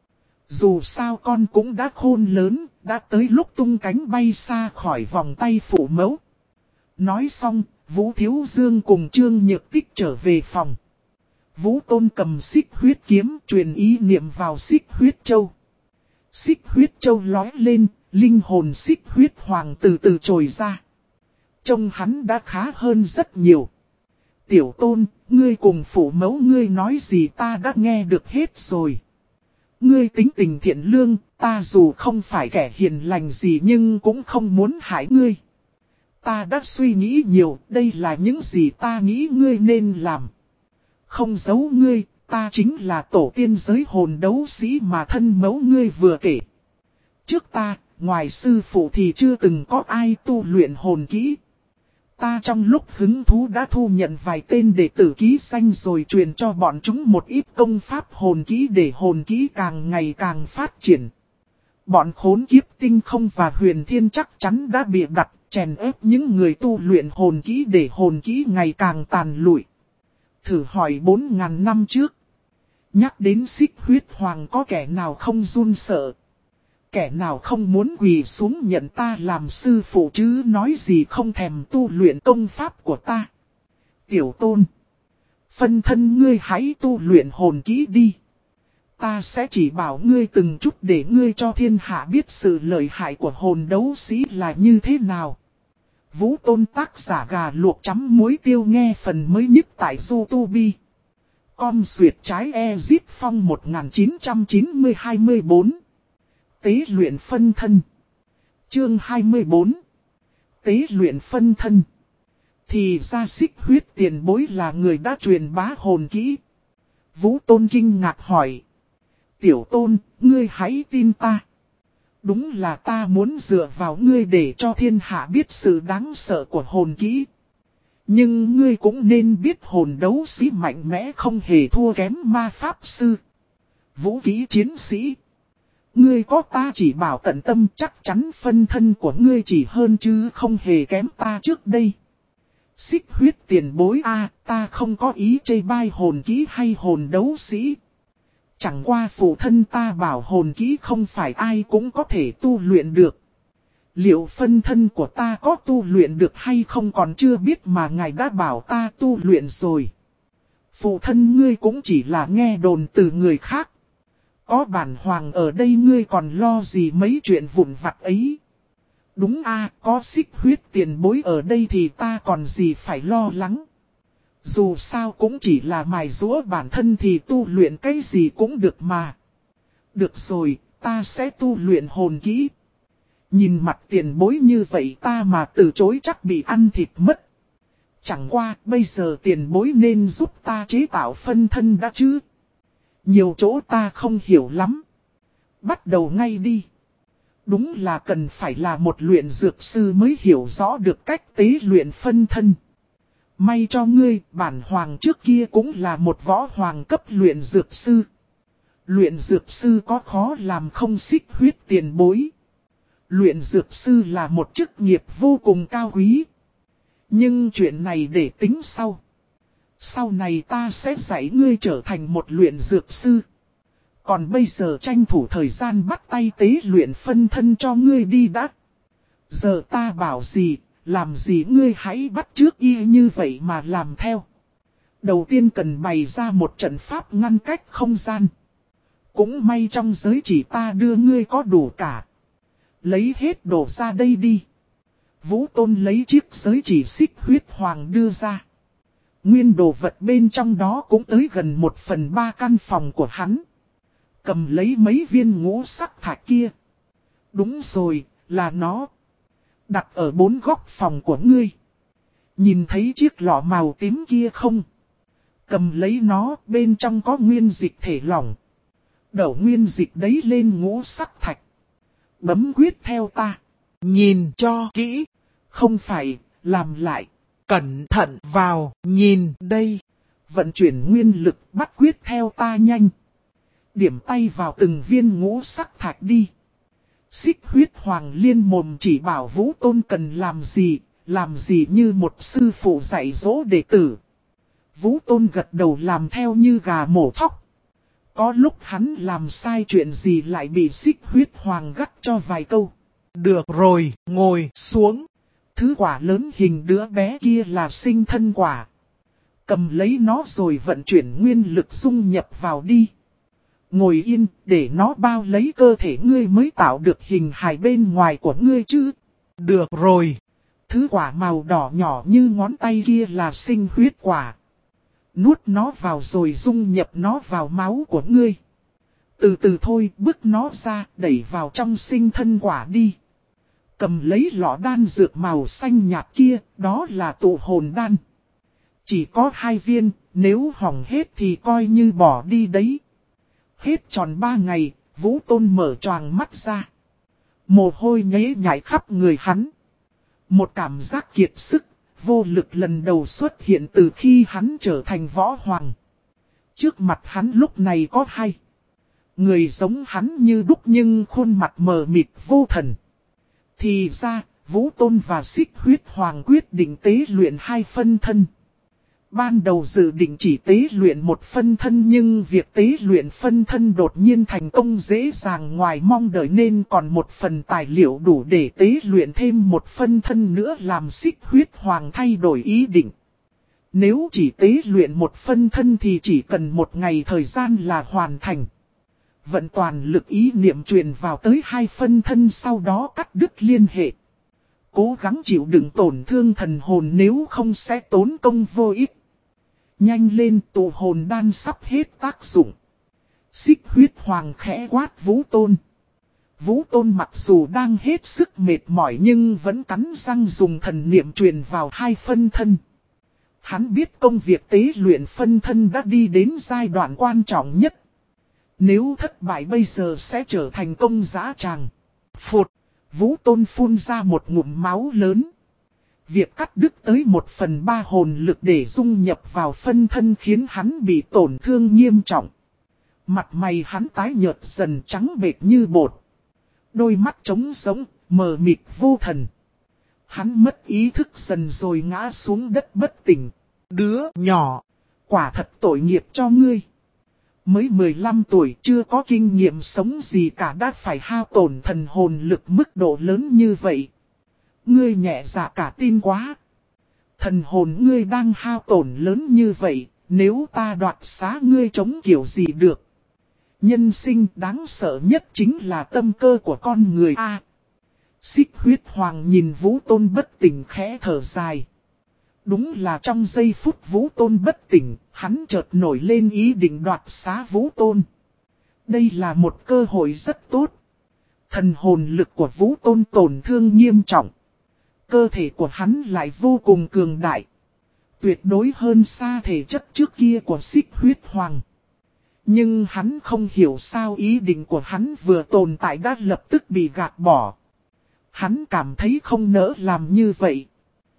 Dù sao con cũng đã khôn lớn, đã tới lúc tung cánh bay xa khỏi vòng tay phụ mẫu. Nói xong, Vũ Thiếu Dương cùng Trương Nhược Tích trở về phòng. Vũ Tôn cầm xích huyết kiếm truyền ý niệm vào xích huyết châu. Xích huyết châu lói lên, linh hồn xích huyết hoàng từ từ trồi ra. Trông hắn đã khá hơn rất nhiều. Tiểu Tôn, ngươi cùng phụ mẫu ngươi nói gì ta đã nghe được hết rồi. Ngươi tính tình thiện lương, ta dù không phải kẻ hiền lành gì nhưng cũng không muốn hại ngươi. Ta đã suy nghĩ nhiều, đây là những gì ta nghĩ ngươi nên làm. Không giấu ngươi, ta chính là tổ tiên giới hồn đấu sĩ mà thân mẫu ngươi vừa kể. Trước ta, ngoài sư phụ thì chưa từng có ai tu luyện hồn kỹ. Ta trong lúc hứng thú đã thu nhận vài tên đệ tử ký danh rồi truyền cho bọn chúng một ít công pháp hồn kỹ để hồn kỹ càng ngày càng phát triển. Bọn khốn kiếp tinh không và huyền thiên chắc chắn đã bịa đặt, chèn ép những người tu luyện hồn kỹ để hồn kỹ ngày càng tàn lụi. Thử hỏi 4.000 năm trước. Nhắc đến xích huyết hoàng có kẻ nào không run sợ. Kẻ nào không muốn quỳ xuống nhận ta làm sư phụ chứ nói gì không thèm tu luyện công pháp của ta. Tiểu Tôn. Phân thân ngươi hãy tu luyện hồn kỹ đi. Ta sẽ chỉ bảo ngươi từng chút để ngươi cho thiên hạ biết sự lợi hại của hồn đấu sĩ là như thế nào. Vũ Tôn tác giả gà luộc chấm muối tiêu nghe phần mới nhất tại YouTube. Com duyệt trái Ezit Phong 1990-24. Tế luyện phân thân. Chương 24. Tế luyện phân thân. Thì ra xích huyết tiền bối là người đã truyền bá hồn kỹ. Vũ Tôn kinh ngạc hỏi. Tiểu Tôn, ngươi hãy tin ta. Đúng là ta muốn dựa vào ngươi để cho thiên hạ biết sự đáng sợ của hồn kỹ. Nhưng ngươi cũng nên biết hồn đấu sĩ mạnh mẽ không hề thua kém ma pháp sư. Vũ khí chiến sĩ. Ngươi có ta chỉ bảo tận tâm chắc chắn phân thân của ngươi chỉ hơn chứ không hề kém ta trước đây. Xích huyết tiền bối ta không có ý chê bai hồn kỹ hay hồn đấu sĩ. Chẳng qua phụ thân ta bảo hồn kỹ không phải ai cũng có thể tu luyện được. Liệu phân thân của ta có tu luyện được hay không còn chưa biết mà ngài đã bảo ta tu luyện rồi. Phụ thân ngươi cũng chỉ là nghe đồn từ người khác. Có bản hoàng ở đây ngươi còn lo gì mấy chuyện vụn vặt ấy. Đúng có xích huyết tiền bối ở đây thì ta còn gì phải lo lắng. Dù sao cũng chỉ là mài giũa bản thân thì tu luyện cái gì cũng được mà. Được rồi, ta sẽ tu luyện hồn kỹ. Nhìn mặt tiền bối như vậy ta mà từ chối chắc bị ăn thịt mất. Chẳng qua bây giờ tiền bối nên giúp ta chế tạo phân thân đã chứ. Nhiều chỗ ta không hiểu lắm. Bắt đầu ngay đi. Đúng là cần phải là một luyện dược sư mới hiểu rõ được cách tế luyện phân thân. May cho ngươi, bản hoàng trước kia cũng là một võ hoàng cấp luyện dược sư. Luyện dược sư có khó làm không xích huyết tiền bối. Luyện dược sư là một chức nghiệp vô cùng cao quý. Nhưng chuyện này để tính sau. Sau này ta sẽ dạy ngươi trở thành một luyện dược sư. Còn bây giờ tranh thủ thời gian bắt tay tế luyện phân thân cho ngươi đi đã. Giờ ta bảo gì, làm gì ngươi hãy bắt chước y như vậy mà làm theo. Đầu tiên cần bày ra một trận pháp ngăn cách không gian. Cũng may trong giới chỉ ta đưa ngươi có đủ cả. Lấy hết đồ ra đây đi. Vũ Tôn lấy chiếc giới chỉ xích huyết hoàng đưa ra. Nguyên đồ vật bên trong đó cũng tới gần 1/3 căn phòng của hắn. Cầm lấy mấy viên ngũ sắc thạch kia. Đúng rồi, là nó. Đặt ở 4 góc phòng của ngươi. Nhìn thấy chiếc lọ màu tím kia không? Cầm lấy nó, bên trong có nguyên dịch thể lỏng. Đổ nguyên dịch đấy lên ngũ sắc thạch. Bấm quyết theo ta. Nhìn cho kỹ. Không phải, làm lại. Cẩn thận vào, nhìn đây. Vận chuyển nguyên lực bắt quyết theo ta nhanh. Điểm tay vào từng viên ngũ sắc thạch đi. Xích huyết hoàng liên mồm chỉ bảo Vũ Tôn cần làm gì như một sư phụ dạy dỗ đệ tử. Vũ Tôn gật đầu làm theo như gà mổ thóc. Có lúc hắn làm sai chuyện gì lại bị xích huyết hoàng gắt cho vài câu. Được rồi, ngồi xuống. Thứ quả lớn hình đứa bé kia là sinh thân quả. Cầm lấy nó rồi vận chuyển nguyên lực dung nhập vào đi. Ngồi yên để nó bao lấy cơ thể ngươi mới tạo được hình hài bên ngoài của ngươi chứ. Được rồi. Thứ quả màu đỏ nhỏ như ngón tay kia là sinh huyết quả. Nuốt nó vào rồi dung nhập nó vào máu của ngươi. Từ từ thôi, bước nó ra, đẩy vào trong sinh thân quả đi. Cầm lấy lọ đan dược màu xanh nhạt kia, đó là tụ hồn đan. Chỉ có 2 viên, nếu hỏng hết thì coi như bỏ đi đấy. Hết tròn 3 ngày, Vũ Tôn mở choàng mắt ra. Mồ hôi nhễ nhảy khắp người hắn. Một cảm giác kiệt sức, vô lực lần đầu xuất hiện từ khi hắn trở thành võ hoàng. Trước mặt hắn lúc này có 2 người giống hắn như đúc nhưng khuôn mặt mờ mịt vô thần. Thì ra, Vũ Tôn và Xích Huyết Hoàng quyết định tế luyện 2 phân thân. Ban đầu dự định chỉ tế luyện 1 phân thân nhưng việc tế luyện phân thân đột nhiên thành công dễ dàng ngoài mong đợi nên còn một phần tài liệu đủ để tế luyện thêm 1 phân thân nữa làm Xích Huyết Hoàng thay đổi ý định. Nếu chỉ tế luyện 1 phân thân thì chỉ cần 1 ngày thời gian là hoàn thành. Vận toàn lực ý niệm truyền vào tới 2 phân thân sau đó cắt đứt liên hệ. Cố gắng chịu đựng tổn thương thần hồn nếu không sẽ tốn công vô ích. Nhanh lên, tụ hồn đan sắp hết tác dụng. Xích huyết hoàng khẽ quát Vũ Tôn. Vũ Tôn mặc dù đang hết sức mệt mỏi nhưng vẫn cắn răng dùng thần niệm truyền vào 2 phân thân. Hắn biết công việc tế luyện phân thân đã đi đến giai đoạn quan trọng nhất. Nếu thất bại bây giờ sẽ trở thành công dã tràng. Phụt, Vũ Tôn phun ra một ngụm máu lớn. Việc cắt đứt tới 1/3 hồn lực để dung nhập vào phân thân khiến hắn bị tổn thương nghiêm trọng. Mặt mày hắn tái nhợt dần trắng bệch như bột. Đôi mắt trống rỗng, mờ mịt vô thần. Hắn mất ý thức dần rồi ngã xuống đất bất tỉnh. Đứa nhỏ, quả thật tội nghiệp cho ngươi. Mới 15 tuổi chưa có kinh nghiệm sống gì cả đã phải hao tổn thần hồn lực mức độ lớn như vậy. Ngươi nhẹ dạ cả tin quá. Thần hồn ngươi đang hao tổn lớn như vậy, nếu ta đoạt xá ngươi chống kiểu gì được. Nhân sinh đáng sợ nhất chính là tâm cơ của con người a. Xích huyết hoàng nhìn Vũ Tôn bất tỉnh khẽ thở dài. Đúng là trong giây phút Vũ Tôn bất tỉnh, hắn chợt nổi lên ý định đoạt xá Vũ Tôn. Đây là một cơ hội rất tốt. Thần hồn lực của Vũ Tôn tổn thương nghiêm trọng. Cơ thể của hắn lại vô cùng cường đại. Tuyệt đối hơn xa thể chất trước kia của Xích huyết hoàng. Nhưng hắn không hiểu sao ý định của hắn vừa tồn tại đã lập tức bị gạt bỏ. Hắn cảm thấy không nỡ làm như vậy.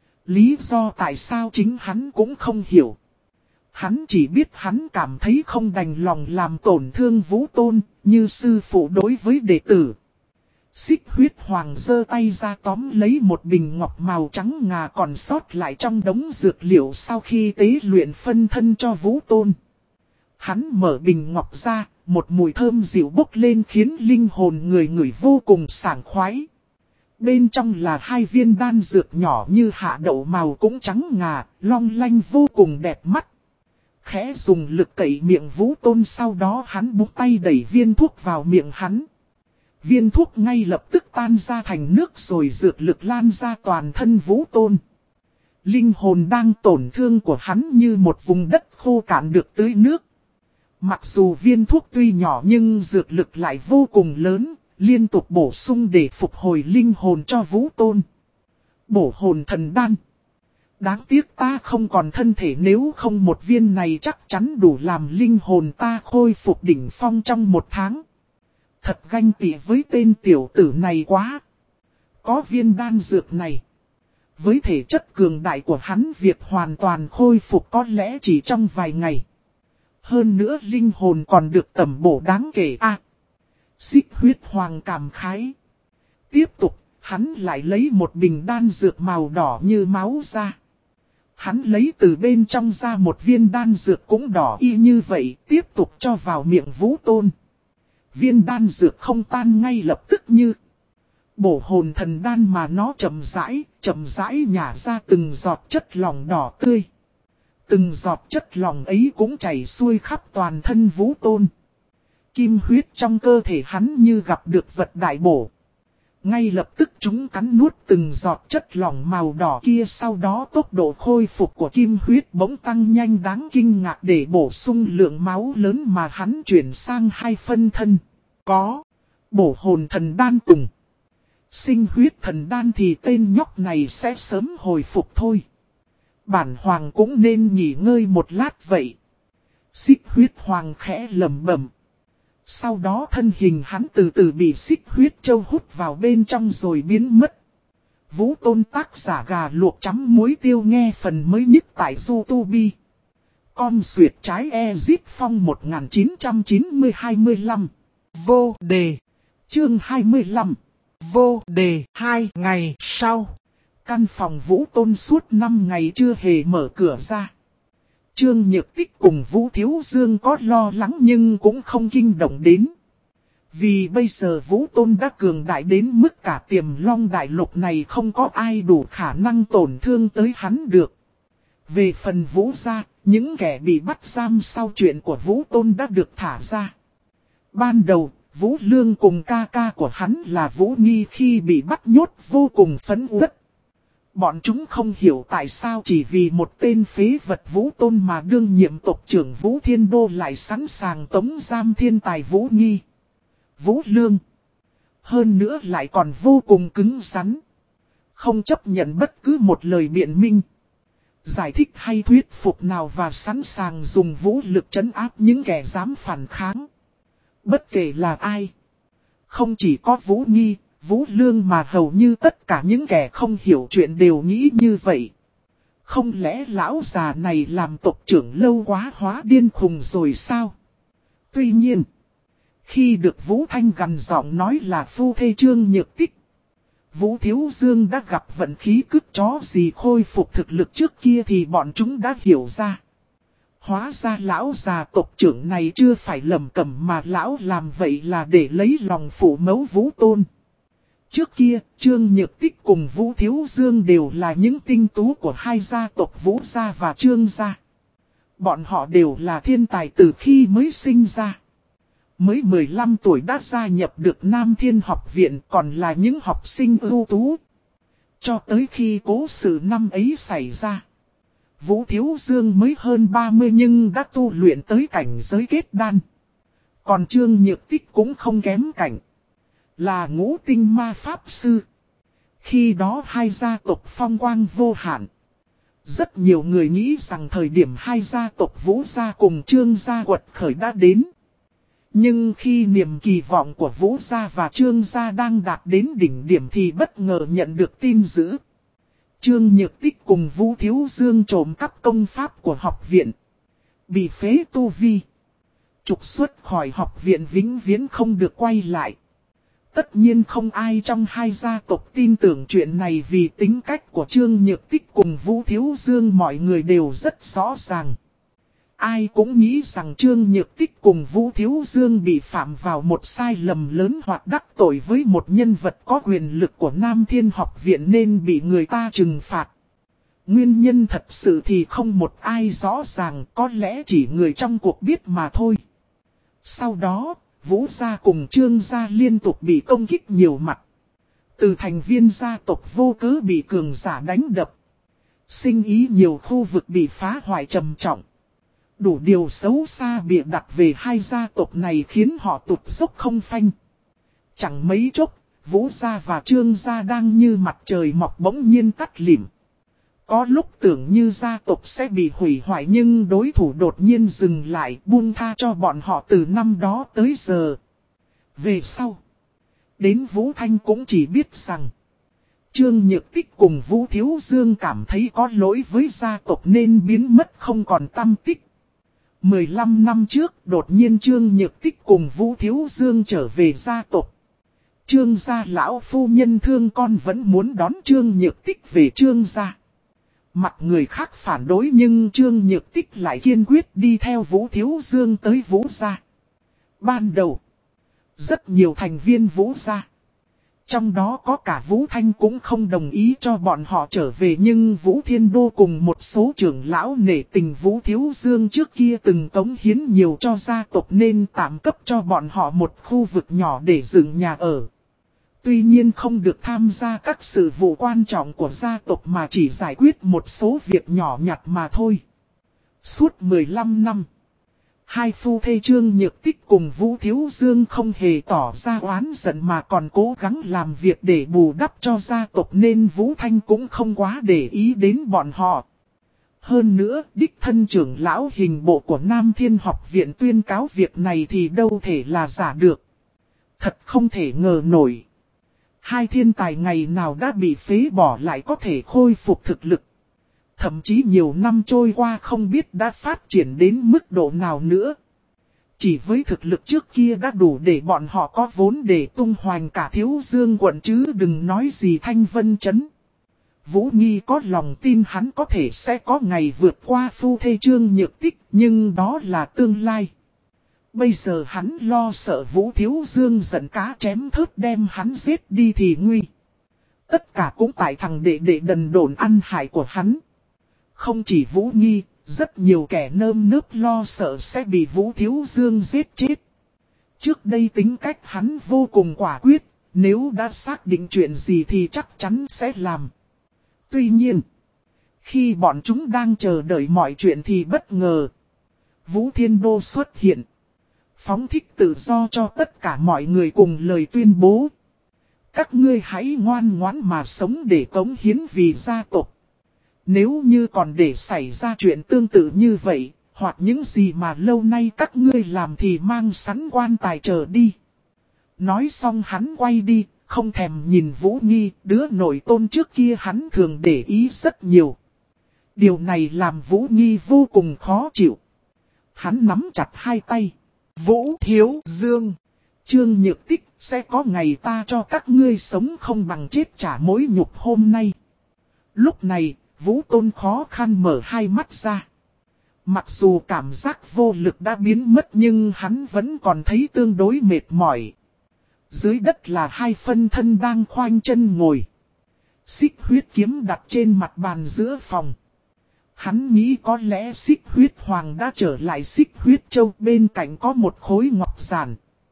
Lý do tại sao chính hắn cũng không hiểu. Hắn chỉ biết hắn cảm thấy không đành lòng làm tổn thương Vũ Tôn, như sư phụ đối với đệ tử. Xích huyết hoàng giơ tay ra tóm lấy một bình ngọc màu trắng ngà còn sót lại trong đống dược liệu sau khi tế luyện phân thân cho Vũ Tôn. Hắn mở bình ngọc ra, một mùi thơm dịu bốc lên khiến linh hồn người ngửi vô cùng sảng khoái. Bên trong là 2 viên đan dược nhỏ như hạ đậu màu cũng trắng ngà, long lanh vô cùng đẹp mắt. Khẽ dùng lực cậy miệng Vũ Tôn sau đó hắn búng tay đẩy viên thuốc vào miệng hắn. Viên thuốc ngay lập tức tan ra thành nước rồi dược lực lan ra toàn thân Vũ Tôn. Linh hồn đang tổn thương của hắn như một vùng đất khô cạn được tưới nước. Mặc dù viên thuốc tuy nhỏ nhưng dược lực lại vô cùng lớn, liên tục bổ sung để phục hồi linh hồn cho Vũ Tôn. Bổ hồn thần đan. Đáng tiếc ta không còn thân thể, nếu không một viên này chắc chắn đủ làm linh hồn ta khôi phục đỉnh phong trong 1 tháng. Thật ganh tị với tên tiểu tử này quá. Có viên đan dược này. Với thể chất cường đại của hắn, việc hoàn toàn khôi phục có lẽ chỉ trong vài ngày. Hơn nữa linh hồn còn được tẩm bổ đáng kể a. Xích huyết hoàng cảm khái. Tiếp tục, hắn lại lấy một bình đan dược màu đỏ như máu ra. Hắn lấy từ bên trong ra một viên đan dược cũng đỏ y như vậy, tiếp tục cho vào miệng Vũ Tôn. Viên đan dược không tan ngay lập tức như bổ hồn thần đan mà nó chậm rãi nhả ra từng giọt chất lỏng đỏ tươi. Từng giọt chất lỏng ấy cũng chảy xuôi khắp toàn thân Vũ Tôn. Kim huyết trong cơ thể hắn như gặp được vật đại bổ. Ngay lập tức chúng cắn nuốt từng giọt chất lỏng màu đỏ kia, sau đó tốc độ khôi phục của kim huyết bỗng tăng nhanh đáng kinh ngạc để bổ sung lượng máu lớn mà hắn chuyển sang 2 phân thân. Có bổ hồn thần đan cùng sinh huyết thần đan thì tên nhóc này sẽ sớm hồi phục thôi. Bản hoàng cũng nên nghỉ ngơi một lát vậy. Xích huyết hoàng khẽ lẩm bẩm. Sau đó thân hình hắn từ từ bị xích huyết châu hút vào bên trong rồi biến mất. Vũ Tôn tác giả gà luộc chấm muối tiêu nghe phần mới nhất tại YouTube. Con xuyệt trái Ezit Phong 1990-25. Vô đề. Chương 25. Vô đề. 2 ngày sau. Căn phòng Vũ Tôn suốt 5 ngày chưa hề mở cửa ra. Trương Nhược Tích cùng Vũ Thiếu Dương có lo lắng nhưng cũng không kinh động đến. Vì bây giờ Vũ Tôn đã cường đại đến mức cả Tiềm Long đại lục này không có ai đủ khả năng tổn thương tới hắn được. Về phần Vũ gia, những kẻ bị bắt giam sau chuyện của Vũ Tôn đã được thả ra. Ban đầu, Vũ Lương cùng ca ca của hắn là Vũ Nghi khi bị bắt nhốt vô cùng phẫn uất. Bọn chúng không hiểu tại sao chỉ vì một tên phế vật Vũ Tôn mà đương nhiệm tộc trưởng Vũ Thiên Đô lại sẵn sàng tống giam thiên tài Vũ Nghi, Vũ Lương. Hơn nữa lại còn vô cùng cứng rắn. Không chấp nhận bất cứ một lời biện minh, giải thích hay thuyết phục nào và sẵn sàng dùng vũ lực trấn áp những kẻ dám phản kháng. Bất kể là ai. Không chỉ có Vũ Nghi, Vũ Lương mà hầu như tất cả những kẻ không hiểu chuyện đều nghĩ như vậy. Không lẽ lão già này làm tộc trưởng lâu quá hóa điên khùng rồi sao? Tuy nhiên, khi được Vũ Thanh gằn giọng nói là phu thê Trương Nhược Tích, Vũ Thiếu Dương đã gặp vận khí cứt chó gì khôi phục thực lực trước kia thì bọn chúng đã hiểu ra. Hóa ra lão già tộc trưởng này chưa phải lầm cẩm mà lão làm vậy là để lấy lòng phụ mẫu Vũ Tôn. Trước kia, Trương Nhược Tích cùng Vũ Thiếu Dương đều là những tinh tú của hai gia tộc Vũ gia và Trương gia. Bọn họ đều là thiên tài từ khi mới sinh ra. Mới 15 tuổi đã gia nhập được Nam Thiên Học Viện, còn là những học sinh ưu tú. Cho tới khi cố sự năm ấy xảy ra, Vũ Thiếu Dương mới hơn 30 nhưng đã tu luyện tới cảnh giới kết đan. Còn Trương Nhược Tích cũng không kém cạnh, là ngũ tinh ma pháp sư. Khi đó hai gia tộc phong quang vô hạn. Rất nhiều người nghĩ rằng thời điểm hai gia tộc Vũ gia cùng Trương gia quật khởi đã đến. Nhưng khi niềm kỳ vọng của Vũ gia và Trương gia đang đạt đến đỉnh điểm thì bất ngờ nhận được tin dữ. Trương Nhược Tích cùng Vũ Thiếu Dương trộm cắp công pháp của học viện, bị phế tu vi, trục xuất khỏi học viện vĩnh viễn không được quay lại. Tất nhiên không ai trong hai gia tộc tin tưởng chuyện này vì tính cách của Trương Nhược Tích cùng Vũ Thiếu Dương mọi người đều rất rõ ràng. Ai cũng nghĩ rằng Trương Nhược Tích cùng Vũ Thiếu Dương bị phạm vào một sai lầm lớn hoặc đắc tội với một nhân vật có quyền lực của Nam Thiên Học Viện nên bị người ta trừng phạt. Nguyên nhân thật sự thì không một ai rõ ràng, có lẽ chỉ người trong cuộc biết mà thôi. Sau đó, Vũ gia cùng Trương gia liên tục bị công kích nhiều mặt. Từ thành viên gia tộc vô cớ bị cường giả đánh đập. Sinh ý nhiều khu vực bị phá hoại trầm trọng. Đủ điều xấu xa bịa đặt về hai gia tộc này khiến họ tụt dốc không phanh. Chẳng mấy chốc, Vũ gia và Trương gia đang như mặt trời mọc bỗng nhiên tắt lịm. Có lúc tưởng như gia tộc sẽ bị hủy hoại nhưng đối thủ đột nhiên dừng lại buông tha cho bọn họ từ năm đó tới giờ. Về sau, đến Vũ Thanh cũng chỉ biết rằng Trương Nhược Tích cùng Vũ Thiếu Dương cảm thấy có lỗi với gia tộc nên biến mất không còn tăm tích. 15 năm trước, đột nhiên Trương Nhược Tích cùng Vũ Thiếu Dương trở về gia tộc. Trương gia lão phu nhân thương con vẫn muốn đón Trương Nhược Tích về Trương gia. Mặt người khác phản đối nhưng Trương Nhược Tích lại kiên quyết đi theo Vũ Thiếu Dương tới Vũ gia. Ban đầu, rất nhiều thành viên Vũ gia, trong đó có cả Vũ Thanh cũng không đồng ý cho bọn họ trở về nhưng Vũ Thiên Đô cùng một số trưởng lão nể tình Vũ Thiếu Dương trước kia từng cống hiến nhiều cho gia tộc nên tạm cấp cho bọn họ một khu vực nhỏ để dựng nhà ở. Tuy nhiên không được tham gia các sự vụ quan trọng của gia tộc mà chỉ giải quyết một số việc nhỏ nhặt mà thôi. Suốt 15 năm, hai phu thê Trương Nhược Tích cùng Vũ Thiếu Dương không hề tỏ ra oán giận mà còn cố gắng làm việc để bù đắp cho gia tộc nên Vũ Thanh cũng không quá để ý đến bọn họ. Hơn nữa, đích thân trưởng lão hình bộ của Nam Thiên Học Viện tuyên cáo việc này thì đâu thể là giả được. Thật không thể ngờ nổi. Hai thiên tài ngày nào đã bị phế bỏ lại có thể khôi phục thực lực. Thậm chí nhiều năm trôi qua không biết đã phát triển đến mức độ nào nữa. Chỉ với thực lực trước kia đã đủ để bọn họ có vốn để tung hoành cả Thiếu Dương quận chứ đừng nói gì Thanh Vân Trấn. Vũ Nghi có lòng tin hắn có thể sẽ có ngày vượt qua phu thê Trương Nhược Tích nhưng đó là tương lai. Bây giờ hắn lo sợ Vũ Thiếu Dương giận cá chém thớt đem hắn giết đi thì nguy. Tất cả cũng tại thằng đệ đệ đần độn ăn hại của hắn. Không chỉ Vũ Nghi, rất nhiều kẻ nơm nớp lo sợ sẽ bị Vũ Thiếu Dương giết chết. Trước đây tính cách hắn vô cùng quả quyết, nếu đã xác định chuyện gì thì chắc chắn sẽ làm. Tuy nhiên, khi bọn chúng đang chờ đợi mọi chuyện thì bất ngờ Vũ Thiên Đô xuất hiện. Phóng thích tự do cho tất cả mọi người cùng lời tuyên bố. Các ngươi hãy ngoan ngoãn mà sống để cống hiến vì gia tộc. Nếu như còn để xảy ra chuyện tương tự như vậy, hoặc những gì mà lâu nay các ngươi làm thì mang sẵn quan tài chờ đi. Nói xong hắn quay đi, không thèm nhìn Vũ Nghi, đứa nội tôn trước kia hắn thường để ý rất nhiều. Điều này làm Vũ Nghi vô cùng khó chịu. Hắn nắm chặt hai tay. Vũ Thiếu Dương, Trương Nhược Tích, sẽ có ngày ta cho các ngươi sống không bằng chết trả mối nhục hôm nay. Lúc này, Vũ Tôn khó khăn mở hai mắt ra. Mặc dù cảm giác vô lực đã biến mất nhưng hắn vẫn còn thấy tương đối mệt mỏi. Dưới đất là hai phân thân đang khoanh chân ngồi. Xích huyết kiếm đặt trên mặt bàn giữa phòng. Hắn nghĩ có lẽ xích huyết hoàng đã trở lại xích huyết châu bên cạnh có một khối ngọc giản.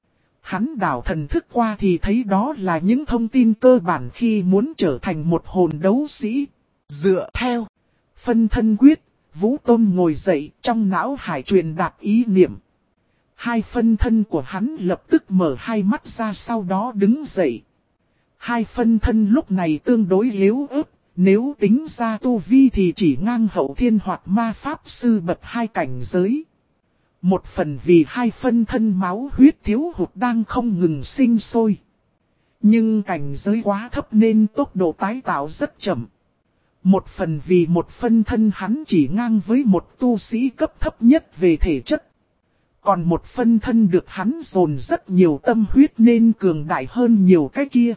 Hắn đảo thần thức qua thì thấy đó là những thông tin cơ bản khi muốn trở thành một hồn đấu sĩ. Dựa theo phân thân quyết, Vũ Tôn ngồi dậy trong não hải truyền đạt ý niệm. Hai phân thân của hắn lập tức mở hai mắt ra sau đó đứng dậy. Hai phân thân lúc này tương đối yếu ớt. Nếu tính ra tu vi thì chỉ ngang hậu thiên hoặc ma pháp sư bậc hai cảnh giới. Một phần vì hai phân thân máu huyết thiếu hụt đang không ngừng sinh sôi. Nhưng cảnh giới quá thấp nên tốc độ tái tạo rất chậm. Một phần vì một phân thân hắn chỉ ngang với một tu sĩ cấp thấp nhất về thể chất. Còn một phân thân được hắn dồn rất nhiều tâm huyết nên cường đại hơn nhiều cái kia.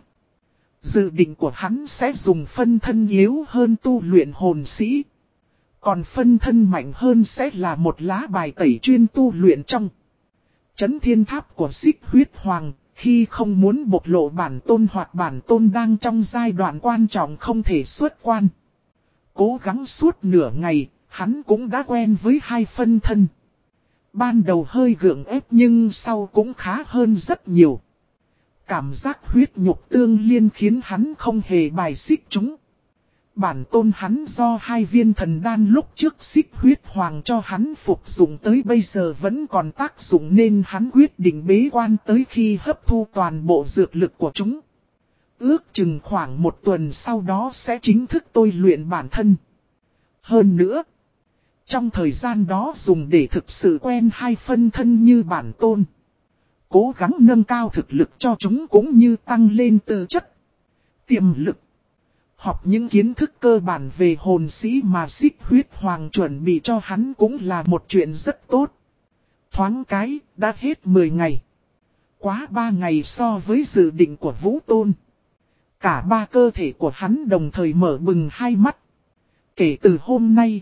Dự định của hắn sẽ dùng phân thân yếu hơn tu luyện hồn sĩ. Còn phân thân mạnh hơn sẽ là một lá bài tẩy chuyên tu luyện trong Chấn Thiên Tháp của Xích Huyết Hoàng. Khi không muốn bộc lộ bản tôn hoặc bản tôn đang trong giai đoạn quan trọng không thể xuất quan. Cố gắng suốt nửa ngày, hắn cũng đã quen với hai phân thân. Ban đầu hơi gượng ép nhưng sau cũng khá hơn rất nhiều. Cảm giác huyết nhục tương liên khiến hắn không hề bài xích chúng. Bản tôn hắn do 2 viên thần đan lúc trước Xích Huyết Hoàng cho hắn phục dụng tới bây giờ vẫn còn tác dụng nên hắn quyết định bế quan tới khi hấp thu toàn bộ dược lực của chúng. Ước chừng khoảng 1 tuần sau đó sẽ chính thức tôi luyện bản thân. Hơn nữa, trong thời gian đó dùng để thực sự quen 2 phân thân như bản tôn. Cố gắng nâng cao thực lực cho chúng cũng như tăng lên tư chất, tiềm lực. Học những kiến thức cơ bản về hồn sĩ mà Xích Huyết Hoàng chuẩn bị cho hắn cũng là một chuyện rất tốt. Thoáng cái, đã hết 10 ngày. Quá 3 ngày so với dự định của Vũ Tôn. Cả 3 cơ thể của hắn đồng thời mở bừng 2 mắt. Kể từ hôm nay,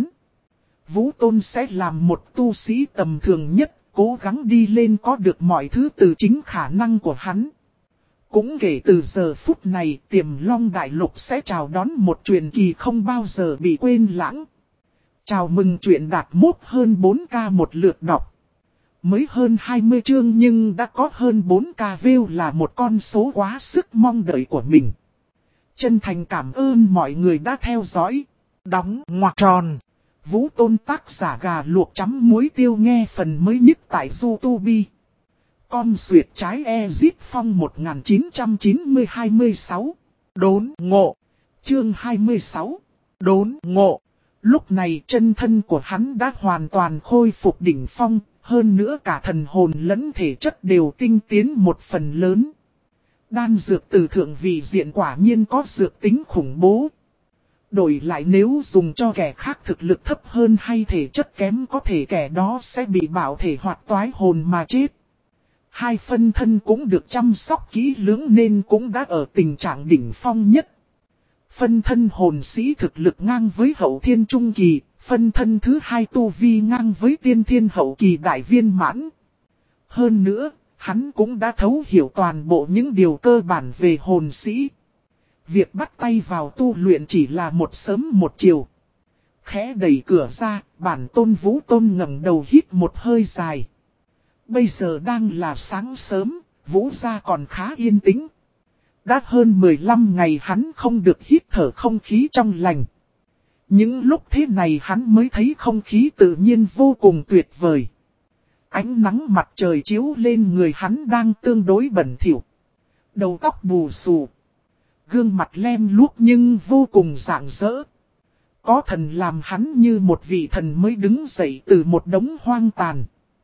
Vũ Tôn sẽ làm một tu sĩ tầm thường nhất, cố gắng đi lên có được mọi thứ từ chính khả năng của hắn. Cũng kể từ giờ phút này, Tiềm Long Đại Lục sẽ chào đón một truyền kỳ không bao giờ bị quên lãng. Chào mừng chuyện đạt mốt hơn 4k một lượt đọc. Mới hơn 20 chương nhưng đã có hơn 4k view là một con số quá sức mong đợi của mình. Chân thành cảm ơn mọi người đã theo dõi. Đóng ngoặc tròn. Vũ Tôn tác giả gà luộc chấm muối tiêu nghe phần mới nhất tại YouTube. Con duyệt trái Ezit Phong 1990-26. Đốn ngộ. Chương 26. Đốn ngộ. Lúc này chân thân của hắn đã hoàn toàn khôi phục đỉnh phong. Hơn nữa cả thần hồn lẫn thể chất đều tinh tiến một phần lớn. Đan dược từ thượng vị diện quả nhiên có dược tính khủng bố. Đổi lại nếu dùng cho kẻ khác thực lực thấp hơn hay thể chất kém có thể kẻ đó sẽ bị bạo thể hoặc toái hồn mà chết. 2 phân thân cũng được chăm sóc kỹ lưỡng nên cũng đã ở tình trạng đỉnh phong nhất. Phân thân hồn sĩ thực lực ngang với hậu thiên trung kỳ, phân thân thứ 2 tu vi ngang với tiên thiên hậu kỳ đại viên mãn. Hơn nữa, hắn cũng đã thấu hiểu toàn bộ những điều cơ bản về hồn sĩ. Việc bắt tay vào tu luyện chỉ là một sớm một chiều. Khẽ đẩy cửa ra, bản tôn Vũ Tôn ngẩng đầu hít một hơi dài. Bây giờ đang là sáng sớm, Vũ gia còn khá yên tĩnh. Đã hơn 15 ngày hắn không được hít thở không khí trong lành. Những lúc thế này hắn mới thấy không khí tự nhiên vô cùng tuyệt vời. Ánh nắng mặt trời chiếu lên người hắn đang tương đối bẩn thỉu. Đầu tóc bù xù. Gương mặt lem luốc nhưng vô cùng rạng rỡ. Có thần làm hắn như một vị thần mới đứng dậy từ một đống hoang tàn.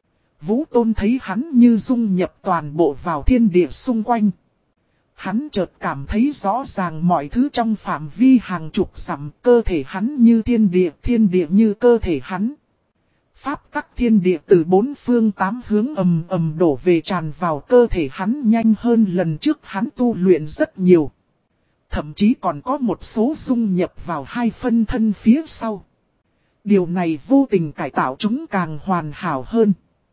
Vũ Tôn thấy hắn như dung nhập toàn bộ vào thiên địa xung quanh. Hắn chợt cảm thấy rõ ràng mọi thứ trong phạm vi hàng chục dặm, cơ thể hắn như thiên địa như cơ thể hắn. Pháp tắc thiên địa từ 4 phương 8 hướng ầm ầm đổ về tràn vào cơ thể hắn nhanh hơn lần trước hắn tu luyện rất nhiều. Thậm chí còn có một số dung nhập vào 2 phân thân phía sau. Điều này vô tình cải tạo chúng càng hoàn hảo hơn.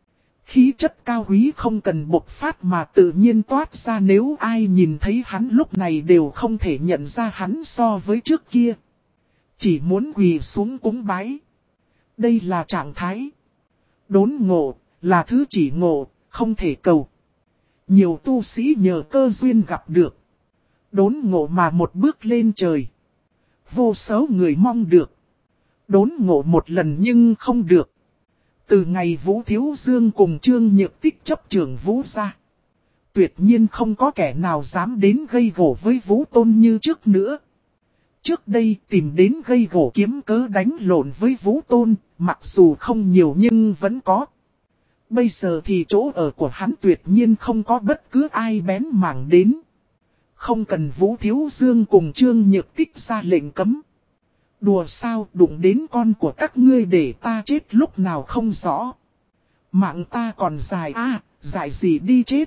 Khí chất cao quý không cần bộc phát mà tự nhiên toát ra, nếu ai nhìn thấy hắn lúc này đều không thể nhận ra hắn so với trước kia. Chỉ muốn quỳ xuống cúng bái. Đây là trạng thái. Đốn ngộ, là thứ chỉ ngộ, không thể cầu. Nhiều tu sĩ nhờ cơ duyên gặp được. Đốn ngộ mà một bước lên trời. Vô số người mong được. Đốn ngộ một lần nhưng không được. Từ ngày Vũ Thiếu Dương cùng Trương Nhược Tích chấp trưởng Vũ gia, tuyệt nhiên không có kẻ nào dám đến gây gổ với Vũ Tôn như trước nữa. Trước đây tìm đến gây gổ kiếm cớ đánh lộn với Vũ Tôn, mặc dù không nhiều nhưng vẫn có. Bây giờ thì chỗ ở của hắn tuyệt nhiên không có bất cứ ai bén mảng đến. Không cần Vũ Thiếu Dương cùng Trương Nhược Tích ra lệnh cấm. Đùa sao, đụng đến con của các ngươi để ta chết lúc nào không rõ. Mạng ta còn dài dài gì đi chết.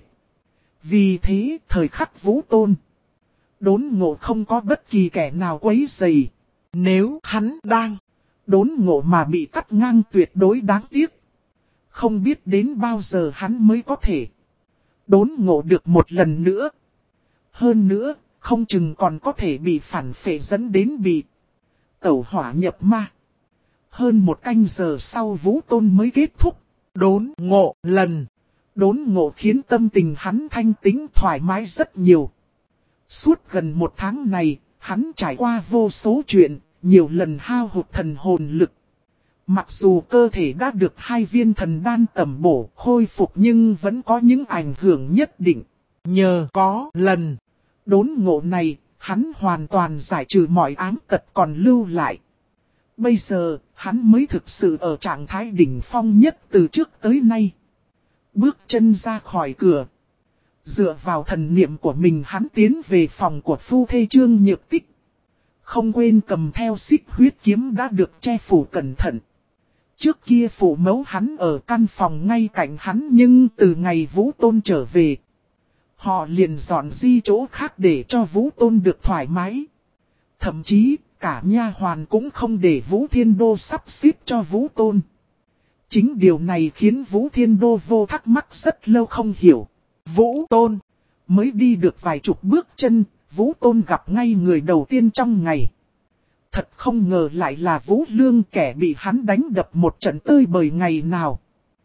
Vì thế, thời khắc Vũ Tôn, đốn ngộ không có bất kỳ kẻ nào quấy rầy. Nếu hắn đang đốn ngộ mà bị cắt ngang tuyệt đối đáng tiếc. Không biết đến bao giờ hắn mới có thể đốn ngộ được một lần nữa. Hơn nữa, không chừng còn có thể bị phản phệ dẫn đến bị tẩu hỏa nhập ma. Hơn 1 canh giờ sau Vũ Tôn mới kết thúc đốn ngộ lần. Đốn ngộ khiến tâm tình hắn thanh tĩnh thoải mái rất nhiều. Suốt gần 1 tháng này, Hắn trải qua vô số chuyện, nhiều lần hao hụt thần hồn lực. Mặc dù cơ thể đã được 2 viên thần đan tẩm bổ khôi phục nhưng vẫn có những ảnh hưởng nhất định. Nhờ có lần đốn ngộ này, hắn hoàn toàn giải trừ mọi ám tật còn lưu lại. Bây giờ, hắn mới thực sự ở trạng thái đỉnh phong nhất từ trước tới nay. Bước chân ra khỏi cửa. Dựa vào thần niệm của mình hắn tiến về phòng của phu thê Trương Nhược Tích. Không quên cầm theo xích huyết kiếm đã được che phủ cẩn thận. Trước kia phụ mẫu hắn ở căn phòng ngay cạnh hắn nhưng từ ngày Vũ Tôn trở về. Họ liền dọn di chỗ khác để cho Vũ Tôn được thoải mái. Thậm chí cả nha hoàn cũng không để Vũ Thiên Đô sắp xếp cho Vũ Tôn. Chính điều này khiến Vũ Thiên Đô vô thắc mắc rất lâu không hiểu. Vũ Tôn mới đi được vài chục bước chân, Vũ Tôn gặp ngay người đầu tiên trong ngày. Thật không ngờ lại là Vũ Lương, kẻ bị hắn đánh đập một trận tơi bời ngày nào.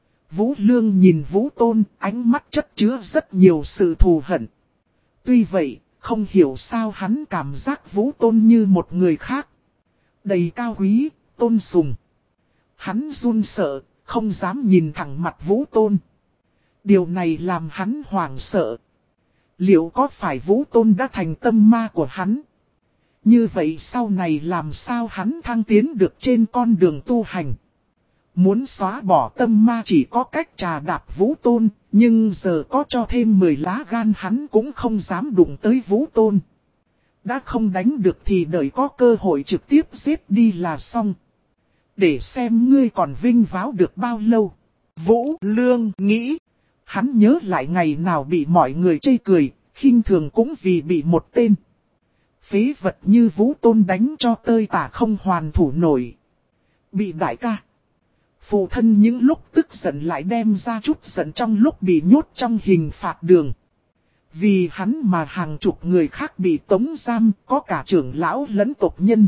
Vũ Lương nhìn Vũ Tôn, ánh mắt chất chứa rất nhiều sự thù hận. Tuy vậy, không hiểu sao hắn cảm giác Vũ Tôn như một người khác. Đầy cao quý, tôn sùng. Hắn run sợ, không dám nhìn thẳng mặt Vũ Tôn. Điều này làm hắn hoảng sợ. Liệu có phải Vũ Tôn đã thành tâm ma của hắn? Như vậy sau này làm sao hắn thăng tiến được trên con đường tu hành? Muốn xóa bỏ tâm ma chỉ có cách trà đạp Vũ Tôn, nhưng giờ có cho thêm 10 lá gan hắn cũng không dám đụng tới Vũ Tôn. Đã không đánh được thì đợi có cơ hội trực tiếp giết đi là xong. Để xem ngươi còn vinh váo được bao lâu. Vũ Lương nghĩ. Hắn nhớ lại ngày nào bị mọi người chê cười, khinh thường cũng vì bị một tên phế vật như Vũ Tôn đánh cho tơi tả không hoàn thủ nổi. Bị đại ca phụ thân những lúc tức giận lại đem ra chút giận trong lúc bị nhốt trong hình phạt đường. Vì hắn mà hàng chục người khác bị tống giam, có cả trưởng lão lẫn tộc nhân.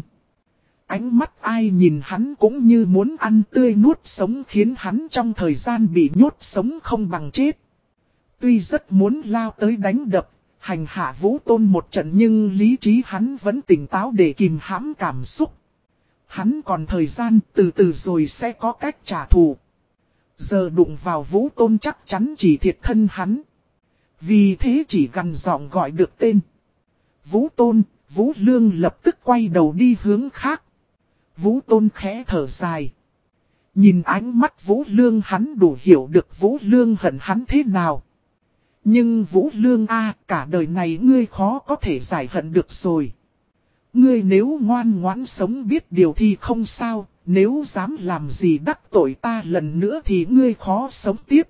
Ánh mắt ai nhìn hắn cũng như muốn ăn tươi nuốt sống, khiến hắn trong thời gian bị nhốt sống không bằng chết. Tuy rất muốn lao tới đánh đập, hành hạ Vũ Tôn một trận nhưng lý trí hắn vẫn tỉnh táo để kìm hãm cảm xúc. Hắn còn thời gian, từ từ rồi sẽ có cách trả thù. Giờ đụng vào Vũ Tôn chắc chắn chỉ thiệt thân hắn. Vì thế chỉ gằn giọng gọi được tên Vũ Tôn, Vũ Lương lập tức quay đầu đi hướng khác. Vũ Tôn khẽ thở dài. Nhìn ánh mắt Vũ Lương hắn đủ hiểu được Vũ Lương hận hắn thế nào. Nhưng Vũ Lương cả đời này ngươi khó có thể giải hận được rồi. Ngươi nếu ngoan ngoãn sống biết điều thì không sao, nếu dám làm gì đắc tội ta lần nữa thì ngươi khó sống tiếp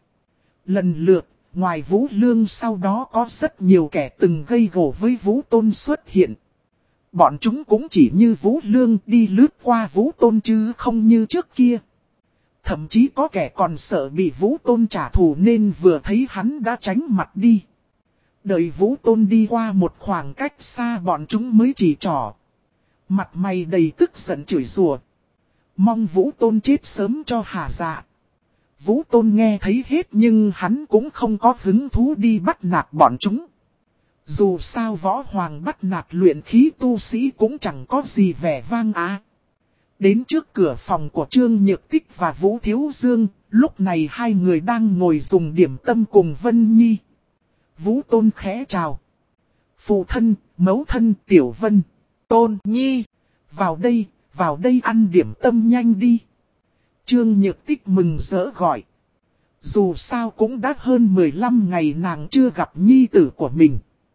Lần lượt, ngoài Vũ Lương sau đó có rất nhiều kẻ từng gây gổ với Vũ Tôn xuất hiện. Bọn chúng cũng chỉ như Vũ Lương đi lướt qua Vũ Tôn chứ không như trước kia. Thậm chí có kẻ còn sợ bị Vũ Tôn trả thù nên vừa thấy hắn đã tránh mặt đi. Đợi Vũ Tôn đi qua một khoảng cách xa bọn chúng mới chỉ trỏ. Mặt mày đầy tức giận chửi rủa. Mong Vũ Tôn chết sớm cho hả dạ. Vũ Tôn nghe thấy hết nhưng hắn cũng không có hứng thú đi bắt nạt bọn chúng. Dù sao võ hoàng bắt nạt luyện khí tu sĩ cũng chẳng có gì vẻ vang Đến trước cửa phòng của Trương Nhược Tích và Vũ Thiếu Dương, lúc này hai người đang ngồi dùng điểm tâm cùng Vân Nhi. Vũ Tôn khẽ chào. Phụ thân, mẫu thân, Tiểu Vân, Tôn Nhi. Vào đây ăn điểm tâm nhanh đi. Trương Nhược Tích mừng rỡ gọi. Dù sao cũng đã hơn 15 ngày nàng chưa gặp nhi tử của mình.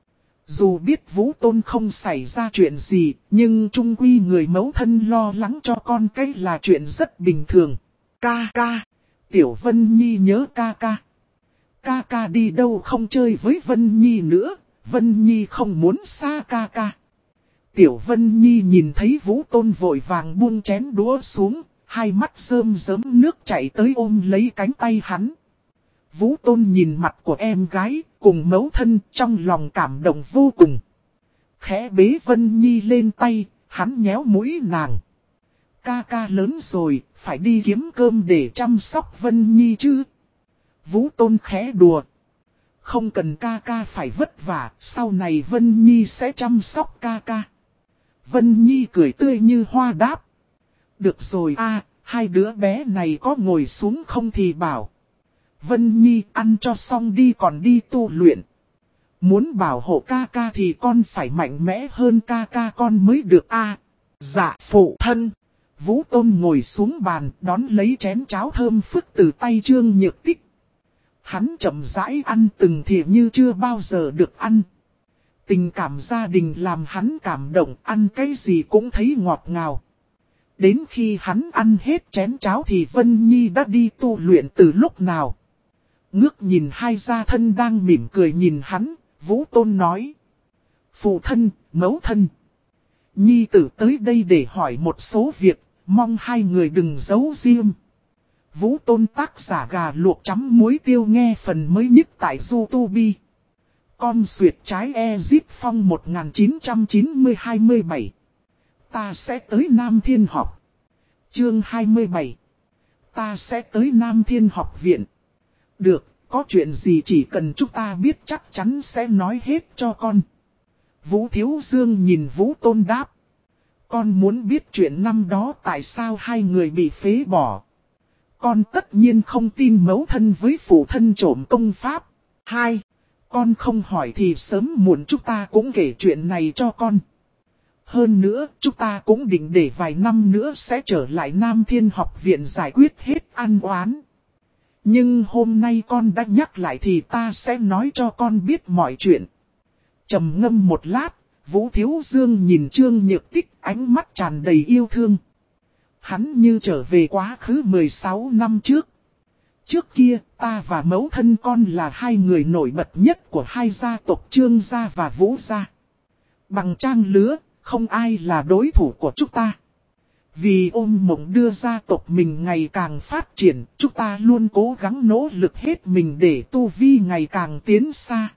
Dù biết Vũ Tôn không xảy ra chuyện gì, nhưng chung quy người mẫu thân lo lắng cho con cái là chuyện rất bình thường. Ca ca, Tiểu Vân Nhi nhớ ca ca. Ca ca đi đâu không chơi với Vân Nhi nữa, Vân Nhi không muốn xa ca ca. Tiểu Vân Nhi nhìn thấy Vũ Tôn vội vàng buông chén đũa xuống, hai mắt rơm rớm nước chảy tới ôm lấy cánh tay hắn. Vũ Tôn nhìn mặt của em gái, cùng mẫu thân trong lòng cảm động vô cùng. Khẽ bế Vân Nhi lên tay, hắn nhéo mũi nàng. Ca ca lớn rồi, phải đi kiếm cơm để chăm sóc Vân Nhi chứ. Vũ Tôn khẽ đùa. Không cần ca ca phải vất vả, sau này Vân Nhi sẽ chăm sóc ca ca. Vân Nhi cười tươi như hoa đáp. Được rồi a, hai đứa bé này có ngồi xuống không thì bảo. Vân Nhi ăn cho xong đi còn đi tu luyện. Muốn bảo hộ ca ca thì con phải mạnh mẽ hơn ca ca con mới được a. Dạ phụ thân. Vũ Tôn ngồi xuống bàn đón lấy chén cháo thơm phức từ tay Trương Nhược Tích. Hắn chậm rãi ăn từng thìa như chưa bao giờ được ăn. Tình cảm gia đình làm hắn cảm động, ăn cái gì cũng thấy ngọt ngào. Đến khi hắn ăn hết chén cháo thì Vân Nhi đã đi tu luyện từ lúc nào. Ngước nhìn hai gia thân đang mỉm cười nhìn hắn, Vũ Tôn nói. Phụ thân, mẫu thân. Nhi tử tới đây để hỏi một số việc, mong hai người đừng giấu riêng. Vũ Tôn tác giả gà luộc chấm muối tiêu nghe phần mới nhất tại YouTube. Con xuyệt trái Ezip Phong 1990-27. Ta sẽ tới Nam Thiên học. Chương 27. Ta sẽ tới Nam Thiên học viện. Được, có chuyện gì chỉ cần chúng ta biết chắc chắn sẽ nói hết cho con. Vũ Thiếu Dương nhìn Vũ Tôn đáp. Con muốn biết chuyện năm đó tại sao hai người bị phế bỏ. Con tất nhiên không tin mẫu thân với phụ thân trộm công pháp. 2. Con không hỏi thì sớm muộn chúng ta cũng kể chuyện này cho con. Hơn nữa, chúng ta cũng định để vài năm nữa sẽ trở lại Nam Thiên học viện giải quyết hết ăn oán. Nhưng hôm nay con đã nhắc lại thì ta sẽ nói cho con biết mọi chuyện. Trầm ngâm một lát, Vũ Thiếu Dương nhìn Trương Nhược Tích ánh mắt tràn đầy yêu thương. Hắn như trở về quá khứ 16 năm trước. Trước kia, ta và mẫu thân con là hai người nổi bật nhất của hai gia tộc Trương gia và Vũ gia. Bằng trang lứa, không ai là đối thủ của chúng ta. Vì ôm mộng đưa gia tộc mình ngày càng phát triển, chúng ta luôn cố gắng nỗ lực hết mình để tu vi ngày càng tiến xa.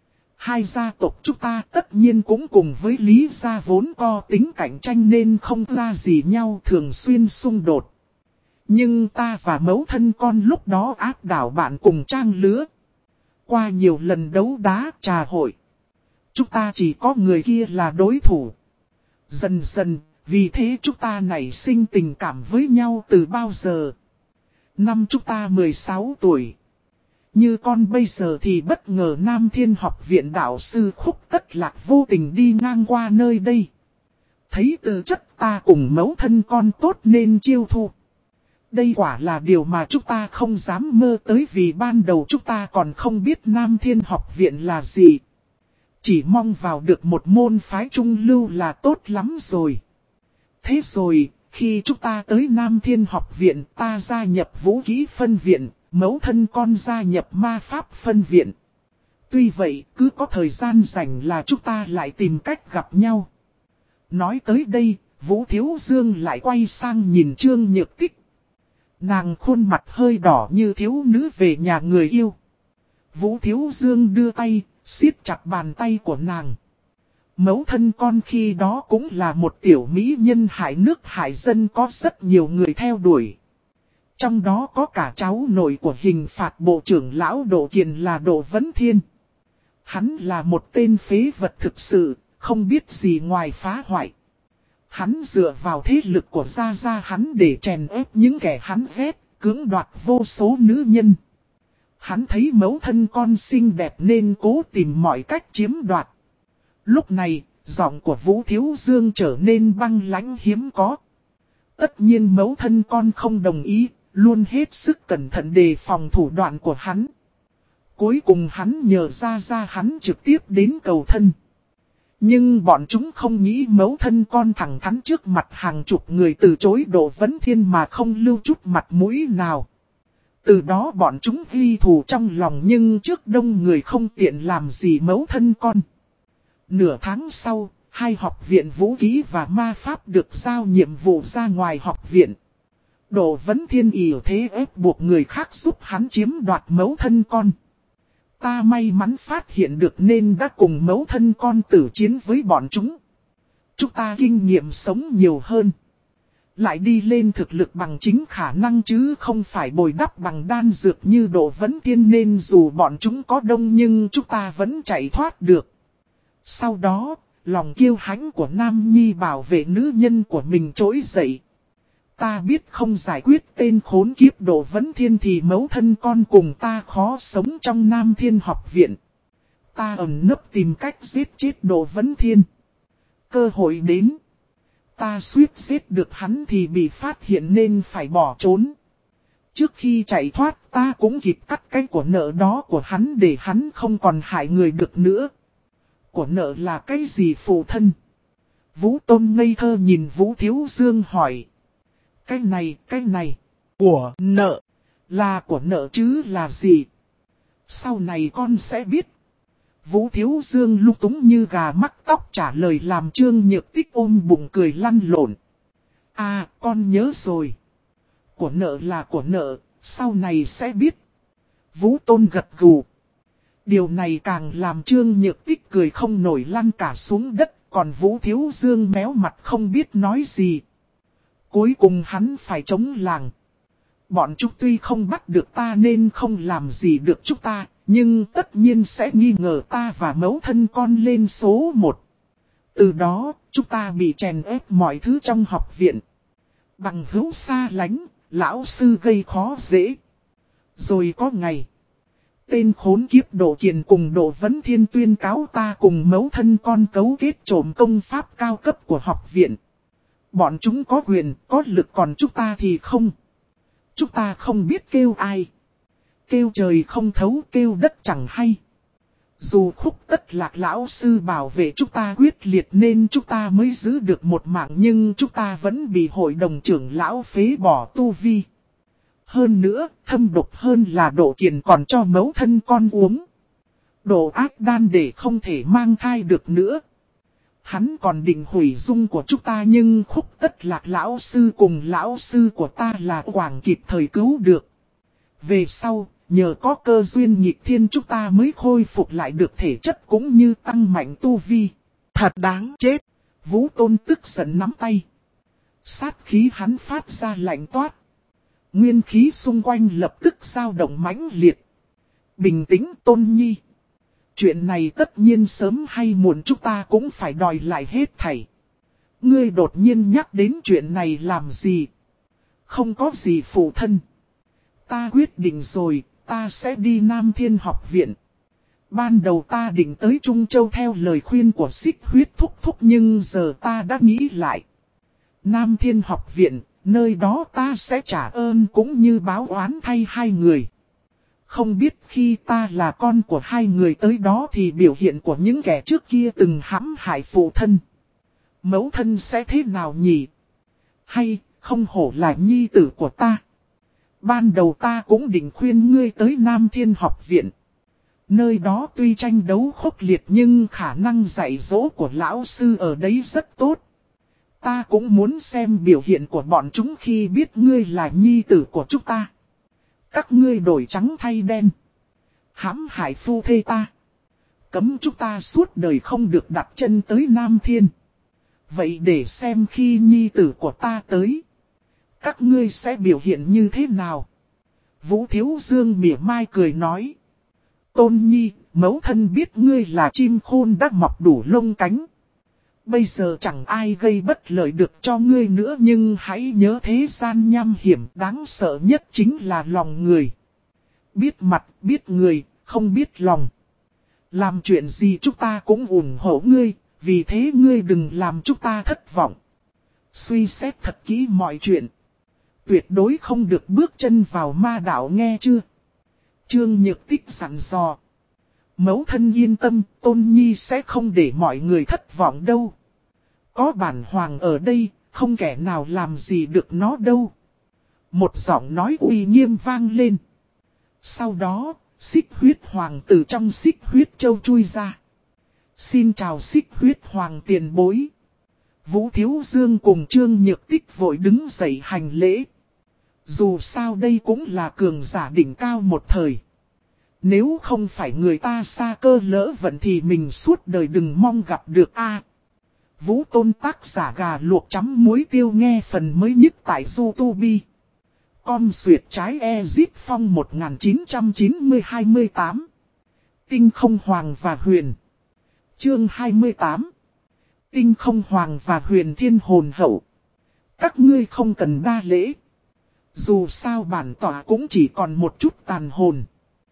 Hai gia tộc chúng ta tất nhiên cũng cùng với Lý gia vốn có tính cạnh tranh nên không ra gì nhau thường xuyên xung đột. Nhưng ta và mẫu thân con lúc đó áp đảo bạn cùng trang lứa. Qua nhiều lần đấu đá trà hội, chúng ta chỉ có người kia là đối thủ. Dần dần, vì thế chúng ta nảy sinh tình cảm với nhau từ bao giờ. Năm chúng ta 16 tuổi. Như con bây giờ thì bất ngờ Nam Thiên học viện đạo sư Khúc Tất Lạc vô tình đi ngang qua nơi đây. Thấy tư chất ta cùng mẫu thân con tốt nên chiêu thu. Đây quả là điều mà chúng ta không dám mơ tới vì ban đầu chúng ta còn không biết Nam Thiên học viện là gì. Chỉ mong vào được một môn phái trung lưu là tốt lắm rồi. Thế rồi, khi chúng ta tới Nam Thiên học viện ta gia nhập vũ khí phân viện, mẫu thân con gia nhập ma pháp phân viện. Tuy vậy, cứ có thời gian rảnh là chúng ta lại tìm cách gặp nhau. Nói tới đây, Vũ Thiếu Dương lại quay sang nhìn Trương Nhược Tích. Nàng khuôn mặt hơi đỏ như thiếu nữ về nhà người yêu. Vũ Thiếu Dương đưa tay, siết chặt bàn tay của nàng. Mẫu thân con khi đó cũng là một tiểu mỹ nhân hại nước hại dân có rất nhiều người theo đuổi. Trong đó có cả cháu nội của hình phạt bộ trưởng lão Độ Kiền là Độ Vấn Thiên. Hắn là một tên phế vật thực sự, không biết gì ngoài phá hoại. Hắn dựa vào thế lực của gia gia hắn để chèn ép những kẻ hắn ghét, cưỡng đoạt vô số nữ nhân. Hắn thấy mẫu thân con xinh đẹp nên cố tìm mọi cách chiếm đoạt. Lúc này, giọng của Vũ Thiếu Dương trở nên băng lãnh hiếm có. Tất nhiên mẫu thân con không đồng ý, luôn hết sức cẩn thận đề phòng thủ đoạn của hắn. Cuối cùng hắn nhờ gia gia hắn trực tiếp đến cầu thân. Nhưng bọn chúng không nghĩ mẫu thân con thẳng thắn trước mặt hàng chục người từ chối Độ Vấn Thiên mà không lưu chút mặt mũi nào. Từ đó bọn chúng ghi thù trong lòng nhưng trước đông người không tiện làm gì mẫu thân con. Nửa tháng sau, hai học viện vũ khí và ma pháp được giao nhiệm vụ ra ngoài học viện. Độ Vấn Thiên ỷ thế ép buộc người khác giúp hắn chiếm đoạt mẫu thân con. Ta may mắn phát hiện được nên đã cùng mẫu thân con tử chiến với bọn chúng. Chúng ta kinh nghiệm sống nhiều hơn. Lại đi lên thực lực bằng chính khả năng chứ không phải bồi đắp bằng đan dược như Độ Vấn Thiên nên dù bọn chúng có đông nhưng chúng ta vẫn chạy thoát được. Sau đó, lòng kiêu hãnh của nam nhi bảo vệ nữ nhân của mình trỗi dậy. Ta biết không giải quyết tên khốn kiếp Đỗ Vấn Thiên thì mẫu thân con cùng ta khó sống trong Nam Thiên học viện. Ta ẩn nấp tìm cách giết chết Đỗ Vấn Thiên. Cơ hội đến. Ta suýt giết được hắn thì bị phát hiện nên phải bỏ trốn. Trước khi chạy thoát ta cũng kịp cắt cái của nợ đó của hắn để hắn không còn hại người được nữa. Của nợ là cái gì phụ thân? Vũ Tôn ngây thơ nhìn Vũ Thiếu Dương hỏi. Cái này, của nợ. Là của nợ chứ là gì? Sau này con sẽ biết. Vũ Thiếu Dương lung túng như gà mắc tóc trả lời làm Trương Nhược Tích ôm bụng cười lăn lộn. À, con nhớ rồi. Của nợ là của nợ, sau này sẽ biết. Vũ Tôn gật gù. Điều này càng làm Trương Nhược Tích cười không nổi lăn cả xuống đất, còn Vũ Thiếu Dương méo mặt không biết nói gì. Cuối cùng hắn phải chống làng. Bọn chúng tuy không bắt được ta nên không làm gì được chúng ta, nhưng tất nhiên sẽ nghi ngờ ta và mẫu thân con lên số 1. Từ đó, chúng ta bị chèn ép mọi thứ trong học viện. Bằng hữu xa lánh, lão sư gây khó dễ. Rồi có ngày, tên khốn kiếp Đỗ Kiền cùng Đỗ Vấn Thiên tuyên cáo ta cùng mẫu thân con cấu kết trộm công pháp cao cấp của học viện. Bọn chúng có quyền, có lực còn chúng ta thì không. Chúng ta không biết kêu ai. Kêu trời không thấu, kêu đất chẳng hay. Dù Khúc Tất Lạc lão sư bảo vệ chúng ta quyết liệt nên chúng ta mới giữ được một mạng, nhưng chúng ta vẫn bị hội đồng trưởng lão phế bỏ tu vi. Hơn nữa, thâm độc hơn là Đỗ Kiền còn cho mẫu thân con uống đồ ác đan để không thể mang thai được nữa. Hắn còn định hủy dung của chúng ta nhưng Khúc Tất Lạc lão sư cùng lão sư của ta là Quảng kịp thời cứu được. Về sau, nhờ có cơ duyên nghịch thiên chúng ta mới khôi phục lại được thể chất cũng như tăng mạnh tu vi. Thật đáng chết. Vũ Tôn tức giận nắm tay. Sát khí hắn phát ra lạnh toát. Nguyên khí xung quanh lập tức dao động mãnh liệt. Bình tĩnh Tôn Nhi. Chuyện này tất nhiên sớm hay muộn chúng ta cũng phải đòi lại hết thảy. Ngươi đột nhiên nhắc đến chuyện này làm gì? Không có gì phụ thân. Ta quyết định rồi, ta sẽ đi Nam Thiên học viện. Ban đầu ta định tới Trung Châu theo lời khuyên của Xích Huyết thúc thúc nhưng giờ ta đã nghĩ lại. Nam Thiên học viện, nơi đó ta sẽ trả ơn cũng như báo oán thay hai người. Không biết khi ta là con của hai người tới đó thì biểu hiện của những kẻ trước kia từng hãm hại phụ thân. Mẫu thân sẽ thế nào nhỉ? Hay, không hổ là nhi tử của ta. Ban đầu ta cũng định khuyên ngươi tới Nam Thiên học viện. Nơi đó tuy tranh đấu khốc liệt nhưng khả năng dạy dỗ của lão sư ở đấy rất tốt. Ta cũng muốn xem biểu hiện của bọn chúng khi biết ngươi là nhi tử của chúng ta. Các ngươi đổi trắng thay đen. Hãm hại phu thê ta. Cấm chúng ta suốt đời không được đặt chân tới Nam Thiên. Vậy để xem khi nhi tử của ta tới, các ngươi sẽ biểu hiện như thế nào? Vũ Thiếu Dương mỉa mai cười nói. Tôn Nhi, mẫu thân biết ngươi là chim khôn đã mọc đủ lông cánh. Bây giờ chẳng ai gây bất lợi được cho ngươi nữa nhưng hãy nhớ thế gian nham hiểm đáng sợ nhất chính là lòng người. Biết mặt, biết người, không biết lòng. Làm chuyện gì chúng ta cũng ủng hộ ngươi, vì thế ngươi đừng làm chúng ta thất vọng. Suy xét thật kỹ mọi chuyện. Tuyệt đối không được bước chân vào ma đạo nghe chưa? Trương Nhược Tích dặn dò. Mẫu thân yên tâm, Tôn Nhi sẽ không để mọi người thất vọng đâu. Có bản hoàng ở đây, không kẻ nào làm gì được nó đâu. Một giọng nói uy nghiêm vang lên. Sau đó, Xích Huyết Hoàng từ trong Xích Huyết Châu chui ra. Xin chào Xích Huyết Hoàng tiền bối. Vũ Thiếu Dương cùng Trương Nhược Tích vội đứng dậy hành lễ. Dù sao đây cũng là cường giả đỉnh cao một thời. Nếu không phải người ta xa cơ lỡ vận thì mình suốt đời đừng mong gặp được a. Vũ Tôn tác giả gà luộc chấm muối tiêu nghe phần mới nhất tại YouTube. Com xuyệt trái Ezip Phong 1990-28. Tinh không hoàng và huyền. Chương 28. Tinh không hoàng và huyền thiên hồn hậu. Các ngươi không cần đa lễ. Dù sao bản tỏa cũng chỉ còn một chút tàn hồn.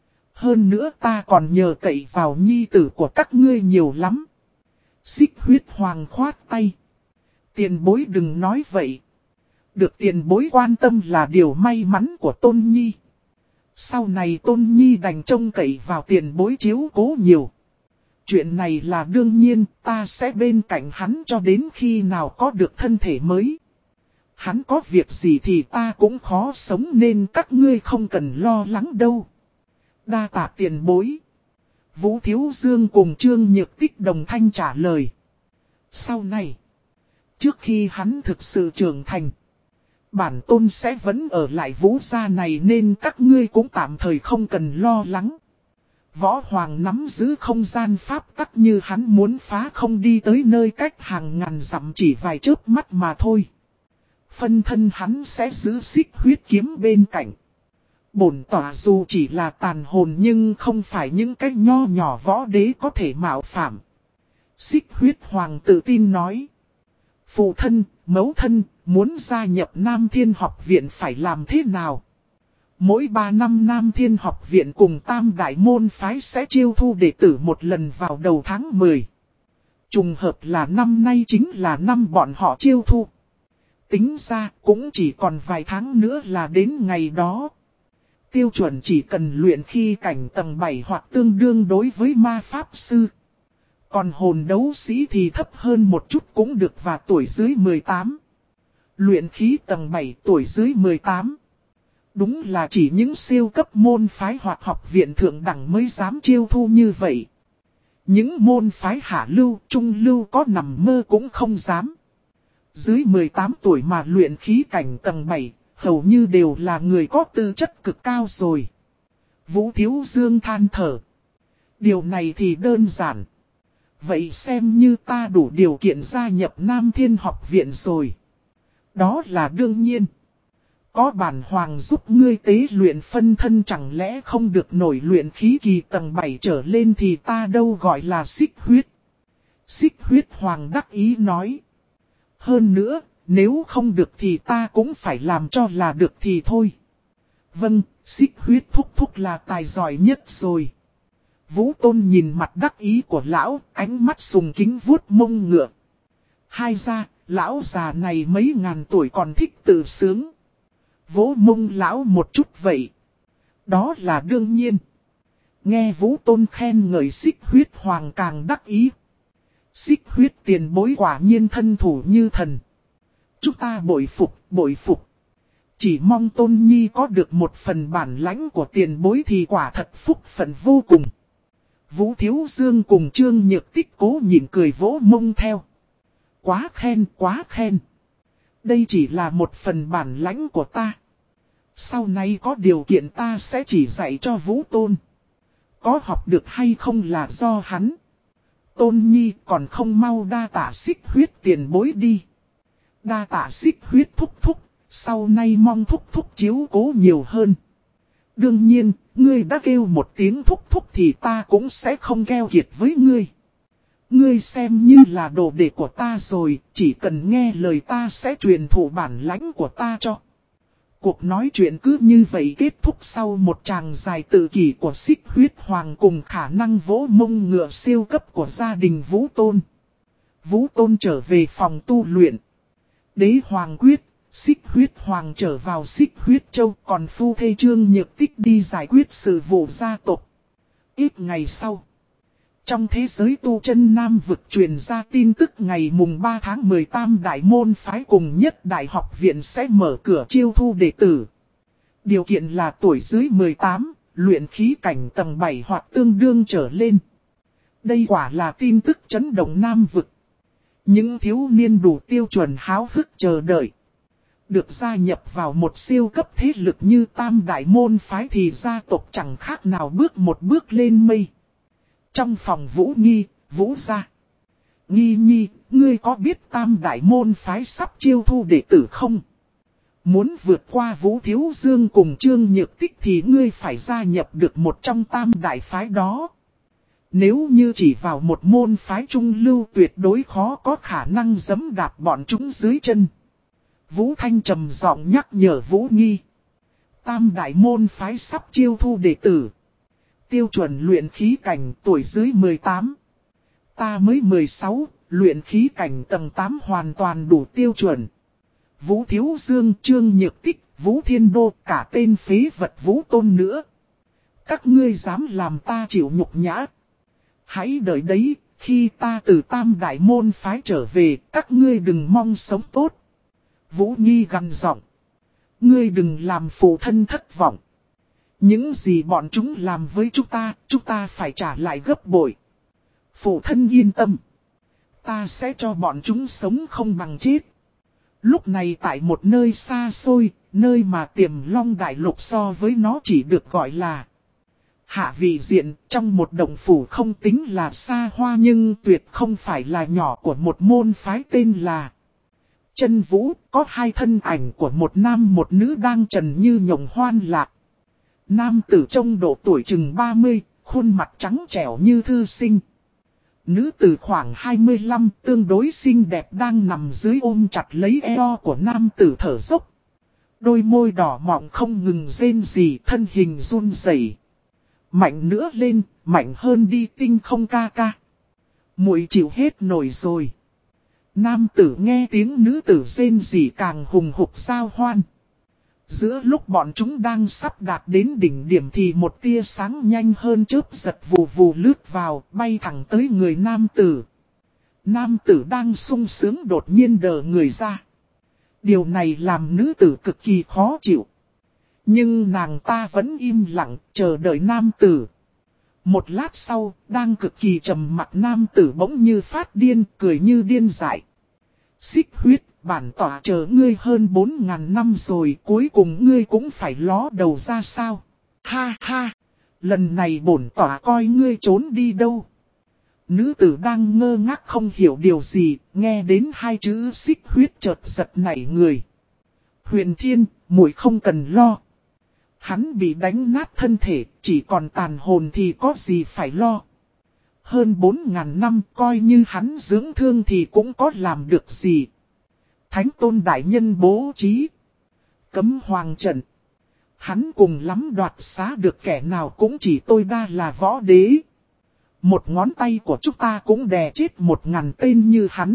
Hơn nữa ta còn nhờ cậy vào nhi tử của các ngươi nhiều lắm. Xích huyết hoàng khoát tay. Tiền bối đừng nói vậy. Được tiền bối quan tâm là điều may mắn của Tôn Nhi. Sau này Tôn Nhi đành trông cậy vào tiền bối chiếu cố nhiều. Chuyện này là đương nhiên, ta sẽ bên cạnh hắn cho đến khi nào có được thân thể mới. Hắn có việc gì thì ta cũng khó sống nên các ngươi không cần lo lắng đâu. Đa tạ tiền bối. Vũ Thiếu Dương cùng Trương Nhược Tích đồng thanh trả lời. Sau này, trước khi hắn thực sự trưởng thành, bản tôn sẽ vẫn ở lại Vũ gia này nên các ngươi cũng tạm thời không cần lo lắng. Võ Hoàng nắm giữ không gian pháp tắc như hắn muốn phá không đi tới nơi cách hàng ngàn dặm chỉ vài chớp mắt mà thôi. Phân thân hắn sẽ giữ xích huyết kiếm bên cạnh. Bổn tỏa dù chỉ là tàn hồn nhưng không phải những cái nho nhỏ võ đế có thể mạo phạm. Xích huyết hoàng tự tin nói. Phụ thân, mẫu thân, muốn gia nhập Nam Thiên học viện phải làm thế nào? Mỗi 3 năm Nam Thiên học viện cùng Tam Đại môn phái sẽ chiêu thu đệ tử một lần vào đầu tháng 10. Trùng hợp là năm nay chính là năm bọn họ chiêu thu. Tính ra cũng chỉ còn vài tháng nữa là đến ngày đó. Tiêu chuẩn chỉ cần luyện khi cảnh tầng 7 hoặc tương đương đối với ma pháp sư. Còn hồn đấu sĩ thì thấp hơn một chút cũng được và tuổi dưới 18. Luyện khí tầng 7 tuổi dưới 18. Đúng là chỉ những siêu cấp môn phái hoặc học viện thượng đẳng mới dám chiêu thu như vậy. Những môn phái hạ lưu, trung lưu có nằm mơ cũng không dám. Dưới 18 tuổi mà luyện khí cảnh tầng 7, hầu như đều là người có tư chất cực cao rồi. Vũ Thiếu Dương than thở. Điều này thì đơn giản. Vậy xem như ta đủ điều kiện gia nhập Nam Thiên học viện rồi. Đó là đương nhiên. Có bản hoàng giúp ngươi tế luyện phân thân chẳng lẽ không được nổi luyện khí kỳ tầng 7 trở lên thì ta đâu gọi là xích huyết. Xích huyết hoàng đắc ý nói. Hơn nữa, nếu không được thì ta cũng phải làm cho là được thì thôi. Vâng, xích huyết thúc thúc là tài giỏi nhất rồi. Vũ Tôn nhìn mặt đắc ý của lão, ánh mắt sùng kính vuốt mông ngựa. Hai ra, lão già này mấy ngàn tuổi còn thích tự sướng. Vỗ mông lão một chút vậy. Đó là đương nhiên. Nghe Vũ Tôn khen ngợi xích huyết hoàng càng đắc ý. Xích huyết tiền bối quả nhiên thân thủ như thần. Chúng ta bội phục, bội phục. Chỉ mong Tôn Nhi có được một phần bản lãnh của tiền bối thì quả thật phúc phận vô cùng. Vũ Thiếu Dương cùng Trương Nhược Tích cố nhịn cười vỗ mông theo. Quá khen, quá khen. Đây chỉ là một phần bản lãnh của ta. Sau này có điều kiện ta sẽ chỉ dạy cho Vũ Tôn. Có học được hay không là do hắn. Tôn Nhi còn không mau đa tạ xích huyết tiền bối đi. Đa tạ xích huyết thúc thúc, sau này mong thúc thúc chiếu cố nhiều hơn. Đương nhiên, ngươi đã kêu một tiếng thúc thúc thì ta cũng sẽ không keo kiệt với ngươi. Ngươi xem như là đồ đệ của ta rồi, chỉ cần nghe lời ta sẽ truyền thụ bản lãnh của ta cho. Cuộc nói chuyện cứ như vậy kết thúc sau một tràng dài tự kỷ của xích huyết hoàng cùng khả năng vỗ mông ngựa siêu cấp của gia đình Vũ Tôn. Vũ Tôn trở về phòng tu luyện. Đế hoàng quyết, xích huyết hoàng trở vào xích huyết châu còn phu thê Trương Nhược Tích đi giải quyết sự vụ gia tộc. Ít ngày sau. Trong thế giới tu chân Nam vực truyền ra tin tức ngày mùng 3 tháng 10 Tam Đại môn phái cùng nhất Đại học viện sẽ mở cửa chiêu thu đệ tử. Điều kiện là tuổi dưới 18, luyện khí cảnh tầng 7 hoặc tương đương trở lên. Đây quả là tin tức chấn động Nam vực. Những thiếu niên đủ tiêu chuẩn háo hức chờ đợi. Được gia nhập vào một siêu cấp thế lực như Tam Đại môn phái thì gia tộc chẳng khác nào bước một bước lên mây. Trong phòng Vũ Nghi, Vũ gia. Nghi Nhi, ngươi có biết Tam Đại môn phái sắp chiêu thu đệ tử không? Muốn vượt qua Vũ Thiếu Dương cùng Trương Nhược Tích thì ngươi phải gia nhập được một trong Tam Đại phái đó. Nếu như chỉ vào một môn phái trung lưu tuyệt đối khó có khả năng giẫm đạp bọn chúng dưới chân. Vũ Thanh trầm giọng nhắc nhở Vũ Nghi. Tam đại môn phái sắp chiêu thu đệ tử. Tiêu chuẩn luyện khí cảnh tuổi dưới 18. Ta mới 16, luyện khí cảnh tầng 8 hoàn toàn đủ tiêu chuẩn. Vũ Thiếu Dương, Trương Nhược Tích, Vũ Thiên Đô, cả tên phế vật Vũ Tôn nữa. Các ngươi dám làm ta chịu nhục nhã. Hãy đợi đấy, khi ta từ tam đại môn phái trở về, các ngươi đừng mong sống tốt. Vũ Nghi gằn giọng. Ngươi đừng làm phụ thân thất vọng. Những gì bọn chúng làm với chúng ta phải trả lại gấp bội. Phụ thân yên tâm. Ta sẽ cho bọn chúng sống không bằng chết. Lúc này tại một nơi xa xôi, nơi mà Tiềm Long Đại Lục so với nó chỉ được gọi là Hạ Vị Diện, trong một động phủ không tính là xa hoa nhưng tuyệt không phải là nhỏ của một môn phái tên là Chân Vũ, có hai thân ảnh của một nam một nữ đang trần như nhộng hoan lạc. Nam tử trong độ tuổi chừng 30, khuôn mặt trắng trẻo như thư sinh. Nữ tử khoảng 25, tương đối xinh đẹp đang nằm dưới ôm chặt lấy eo của nam tử thở dốc. Đôi môi đỏ mọng không ngừng rên rỉ, thân hình run rẩy. Mạnh nữa lên, mạnh hơn đi Tinh Không ca ca. Muội chịu hết nổi rồi. Nam tử nghe tiếng nữ tử rên rỉ càng hùng hục giao hoan. Giữa lúc bọn chúng đang sắp đạt đến đỉnh điểm thì một tia sáng nhanh hơn chớp giật vù vù lướt vào, bay thẳng tới người nam tử. Nam tử đang sung sướng đột nhiên đờ người ra. Điều này làm nữ tử cực kỳ khó chịu. Nhưng nàng ta vẫn im lặng, chờ đợi nam tử. Một lát sau, đang cực kỳ trầm mặc nam tử bỗng như phát điên, cười như điên dại. Xích huyết, bản tỏa chờ ngươi hơn 4.000 năm rồi, cuối cùng ngươi cũng phải ló đầu ra sao? Ha ha! Lần này bổn tỏa coi ngươi trốn đi đâu? Nữ tử đang ngơ ngác không hiểu điều gì, nghe đến hai chữ xích huyết chợt giật nảy người. Huyền Thiên, muội không cần lo. Hắn bị đánh nát thân thể, chỉ còn tàn hồn thì có gì phải lo. Hơn 4.000 năm coi như hắn dưỡng thương thì cũng có làm được gì. Thánh Tôn Đại Nhân bố trí. Cấm hoàng trận. Hắn cùng lắm đoạt xá được kẻ nào cũng chỉ tôi đa là võ đế. Một ngón tay của chúng ta cũng đè chết 1.000 tên như hắn.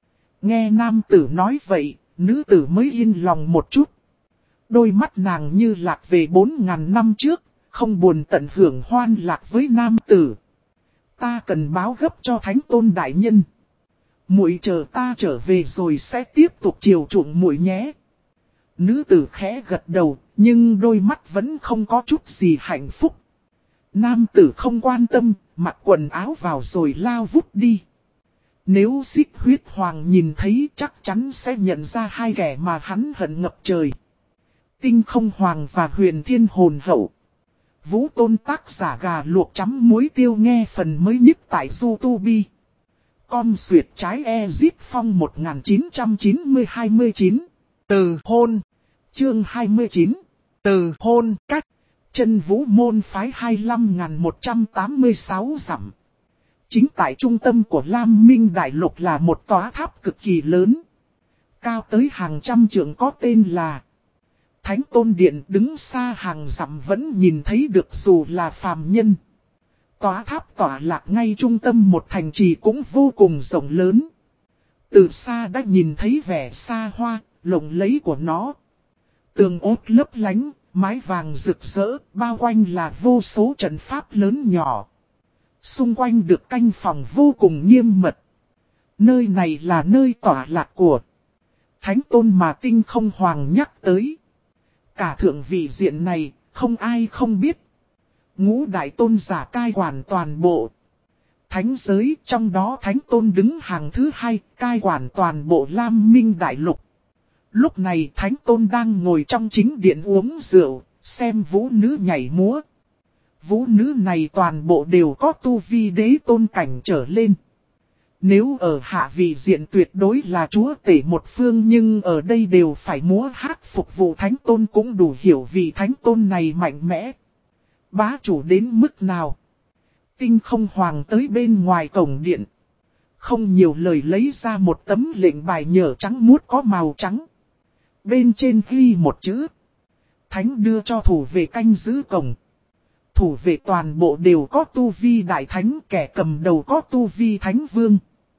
Nghe nam tử nói vậy, nữ tử mới yên lòng một chút. Đôi mắt nàng như lạc về 4.000 năm trước, không buồn tận hưởng hoan lạc với nam tử. Ta cần báo gấp cho Thánh Tôn Đại Nhân. Muội chờ ta trở về rồi sẽ tiếp tục chiều chuộng muội nhé. Nữ tử khẽ gật đầu, nhưng đôi mắt vẫn không có chút gì hạnh phúc. Nam tử không quan tâm, mặc quần áo vào rồi lao vút đi. Nếu Xích Huyết Hoàng nhìn thấy chắc chắn sẽ nhận ra hai kẻ mà hắn hận ngập trời. Tinh Không Hoàng và Huyền Thiên Hồn Hậu. Vũ Tôn tác giả gà luộc chấm muối tiêu nghe phần mới nhất tại YouTube. Con xuyệt trái Ezit Phong 1990-29. Từ hôn. Chương 29. Từ hôn cách. Chân Vũ môn phái 25.186 dặm. Chính tại trung tâm của Lam Minh Đại Lục là một tòa tháp cực kỳ lớn. Cao tới hàng trăm trượng có tên là Thánh Tôn Điện, đứng xa hàng dặm vẫn nhìn thấy được dù là phàm nhân. Tòa tháp tỏa lạc ngay trung tâm một thành trì cũng vô cùng rộng lớn. Từ xa đã nhìn thấy vẻ xa hoa, lộng lẫy của nó. Tường ốt lấp lánh, mái vàng rực rỡ, bao quanh là vô số trận pháp lớn nhỏ. Xung quanh được canh phòng vô cùng nghiêm mật. Nơi này là nơi tỏa lạc của Thánh Tôn mà Tinh Không Hoàng nhắc tới. Cả thượng vị diện này, không ai không biết. Ngũ đại tôn giả cai quản toàn bộ thánh giới, trong đó Thánh Tôn đứng hàng thứ 2, cai quản toàn bộ Lam Minh Đại Lục. Lúc này Thánh Tôn đang ngồi trong chính điện uống rượu, xem vũ nữ nhảy múa. Vũ nữ này toàn bộ đều có tu vi đế tôn cảnh trở lên. Nếu ở hạ vị diện tuyệt đối là chúa tể một phương, nhưng ở đây đều phải múa hát phục vụ Thánh Tôn cũng đủ hiểu vị Thánh Tôn này mạnh mẽ. Bá chủ đến mức nào? Tinh không hoàng tới bên ngoài cổng điện. Không nhiều lời lấy ra một tấm lệnh bài nhờ trắng muốt có màu trắng. Bên trên ghi một chữ. Thánh đưa cho thủ vệ canh giữ cổng. Thủ vệ toàn bộ đều có tu vi đại thánh, kẻ cầm đầu có tu vi thánh vương.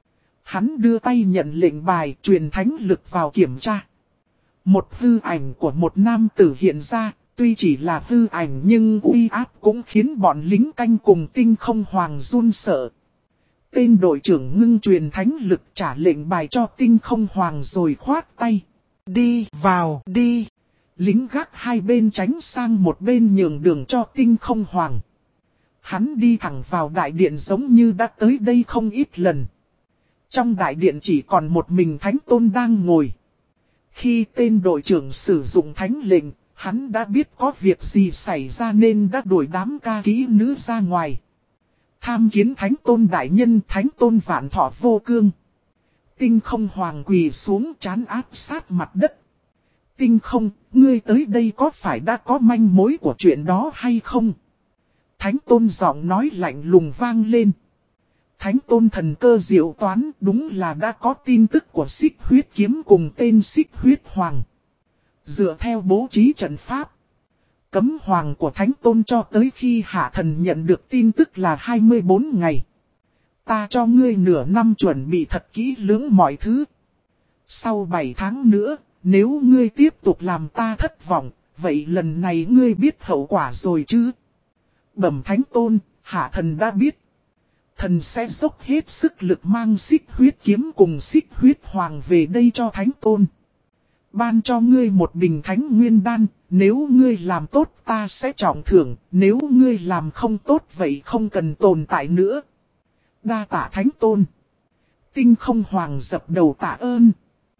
Hắn đưa tay nhận lệnh bài, truyền thánh lực vào kiểm tra. Một hư ảnh của một nam tử hiện ra, tuy chỉ là hư ảnh nhưng uy áp cũng khiến bọn lính canh cùng tinh không hoàng run sợ. Tên đội trưởng ngưng truyền thánh lực trả lệnh bài cho tinh không hoàng rồi khoát tay. Đi vào đi. Lính gác hai bên tránh sang một bên nhường đường cho tinh không hoàng. Hắn đi thẳng vào đại điện giống như đã tới đây không ít lần. Trong đại điện chỉ còn một mình Thánh Tôn đang ngồi. Khi tên đội trưởng sử dụng thánh lệnh, hắn đã biết có việc gì xảy ra nên đã đuổi đám ca kỹ nữ ra ngoài. Tham kiến Thánh Tôn đại nhân, Thánh Tôn vạn thọ vô cương. Tinh không hoàng quỳ xuống trán áp sát mặt đất. Tinh không, ngươi tới đây có phải đã có manh mối của chuyện đó hay không? Thánh Tôn giọng nói lạnh lùng vang lên. Thánh Tôn thần cơ diệu toán, đúng là đã có tin tức của Xích Huyết Kiếm cùng tên Xích Huyết Hoàng. Dựa theo bố trí trận pháp, cấm hoàng của Thánh Tôn cho tới khi hạ thần nhận được tin tức là 24 ngày. Ta cho ngươi nửa năm chuẩn bị thật kỹ lưỡng mọi thứ. Sau 7 tháng nữa, nếu ngươi tiếp tục làm ta thất vọng, vậy lần này ngươi biết hậu quả rồi chứ? Bẩm Thánh Tôn, hạ thần đã biết. Thần sẽ dốc hết sức lực mang Xích Huyết Kiếm cùng Xích Huyết Hoàng về đây cho Thánh Tôn. Ban cho ngươi một bình thánh nguyên đan, nếu ngươi làm tốt ta sẽ trọng thưởng, nếu ngươi làm không tốt vậy không cần tồn tại nữa. Đa tạ Thánh Tôn. Tinh không hoàng dập đầu tạ ơn.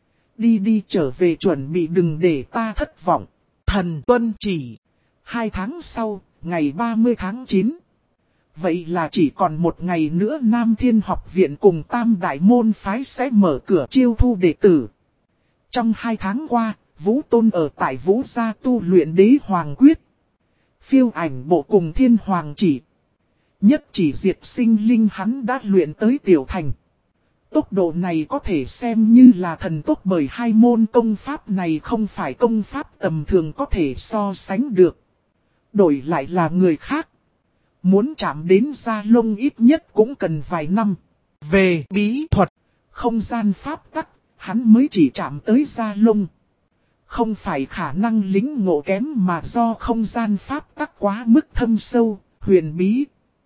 Đi trở về chuẩn bị đừng để ta thất vọng. Thần tuân chỉ. 2 tháng sau, ngày 30 tháng 9. Vậy là chỉ còn một ngày nữa Nam Thiên Học Viện cùng Tam Đại Môn Phái sẽ mở cửa chiêu thu đệ tử. Trong 2 tháng qua, Vũ Tôn ở tại Vũ Gia tu luyện Đế Hoàng Quyết. Phiêu ảnh bộ cùng Thiên Hoàng chỉ. Nhất chỉ diệt sinh linh hắn đã luyện tới tiểu thành. Tốc độ này có thể xem như là thần tốc bởi hai môn công pháp này không phải công pháp tầm thường có thể so sánh được. Đổi lại là người khác. Muốn chạm đến Gia Lông ít nhất cũng cần vài năm. Về bí thuật, không gian pháp tắc, hắn mới chỉ chạm tới Gia Lông. Không phải khả năng lính ngộ kém mà do không gian pháp tắc quá mức thâm sâu, huyền bí.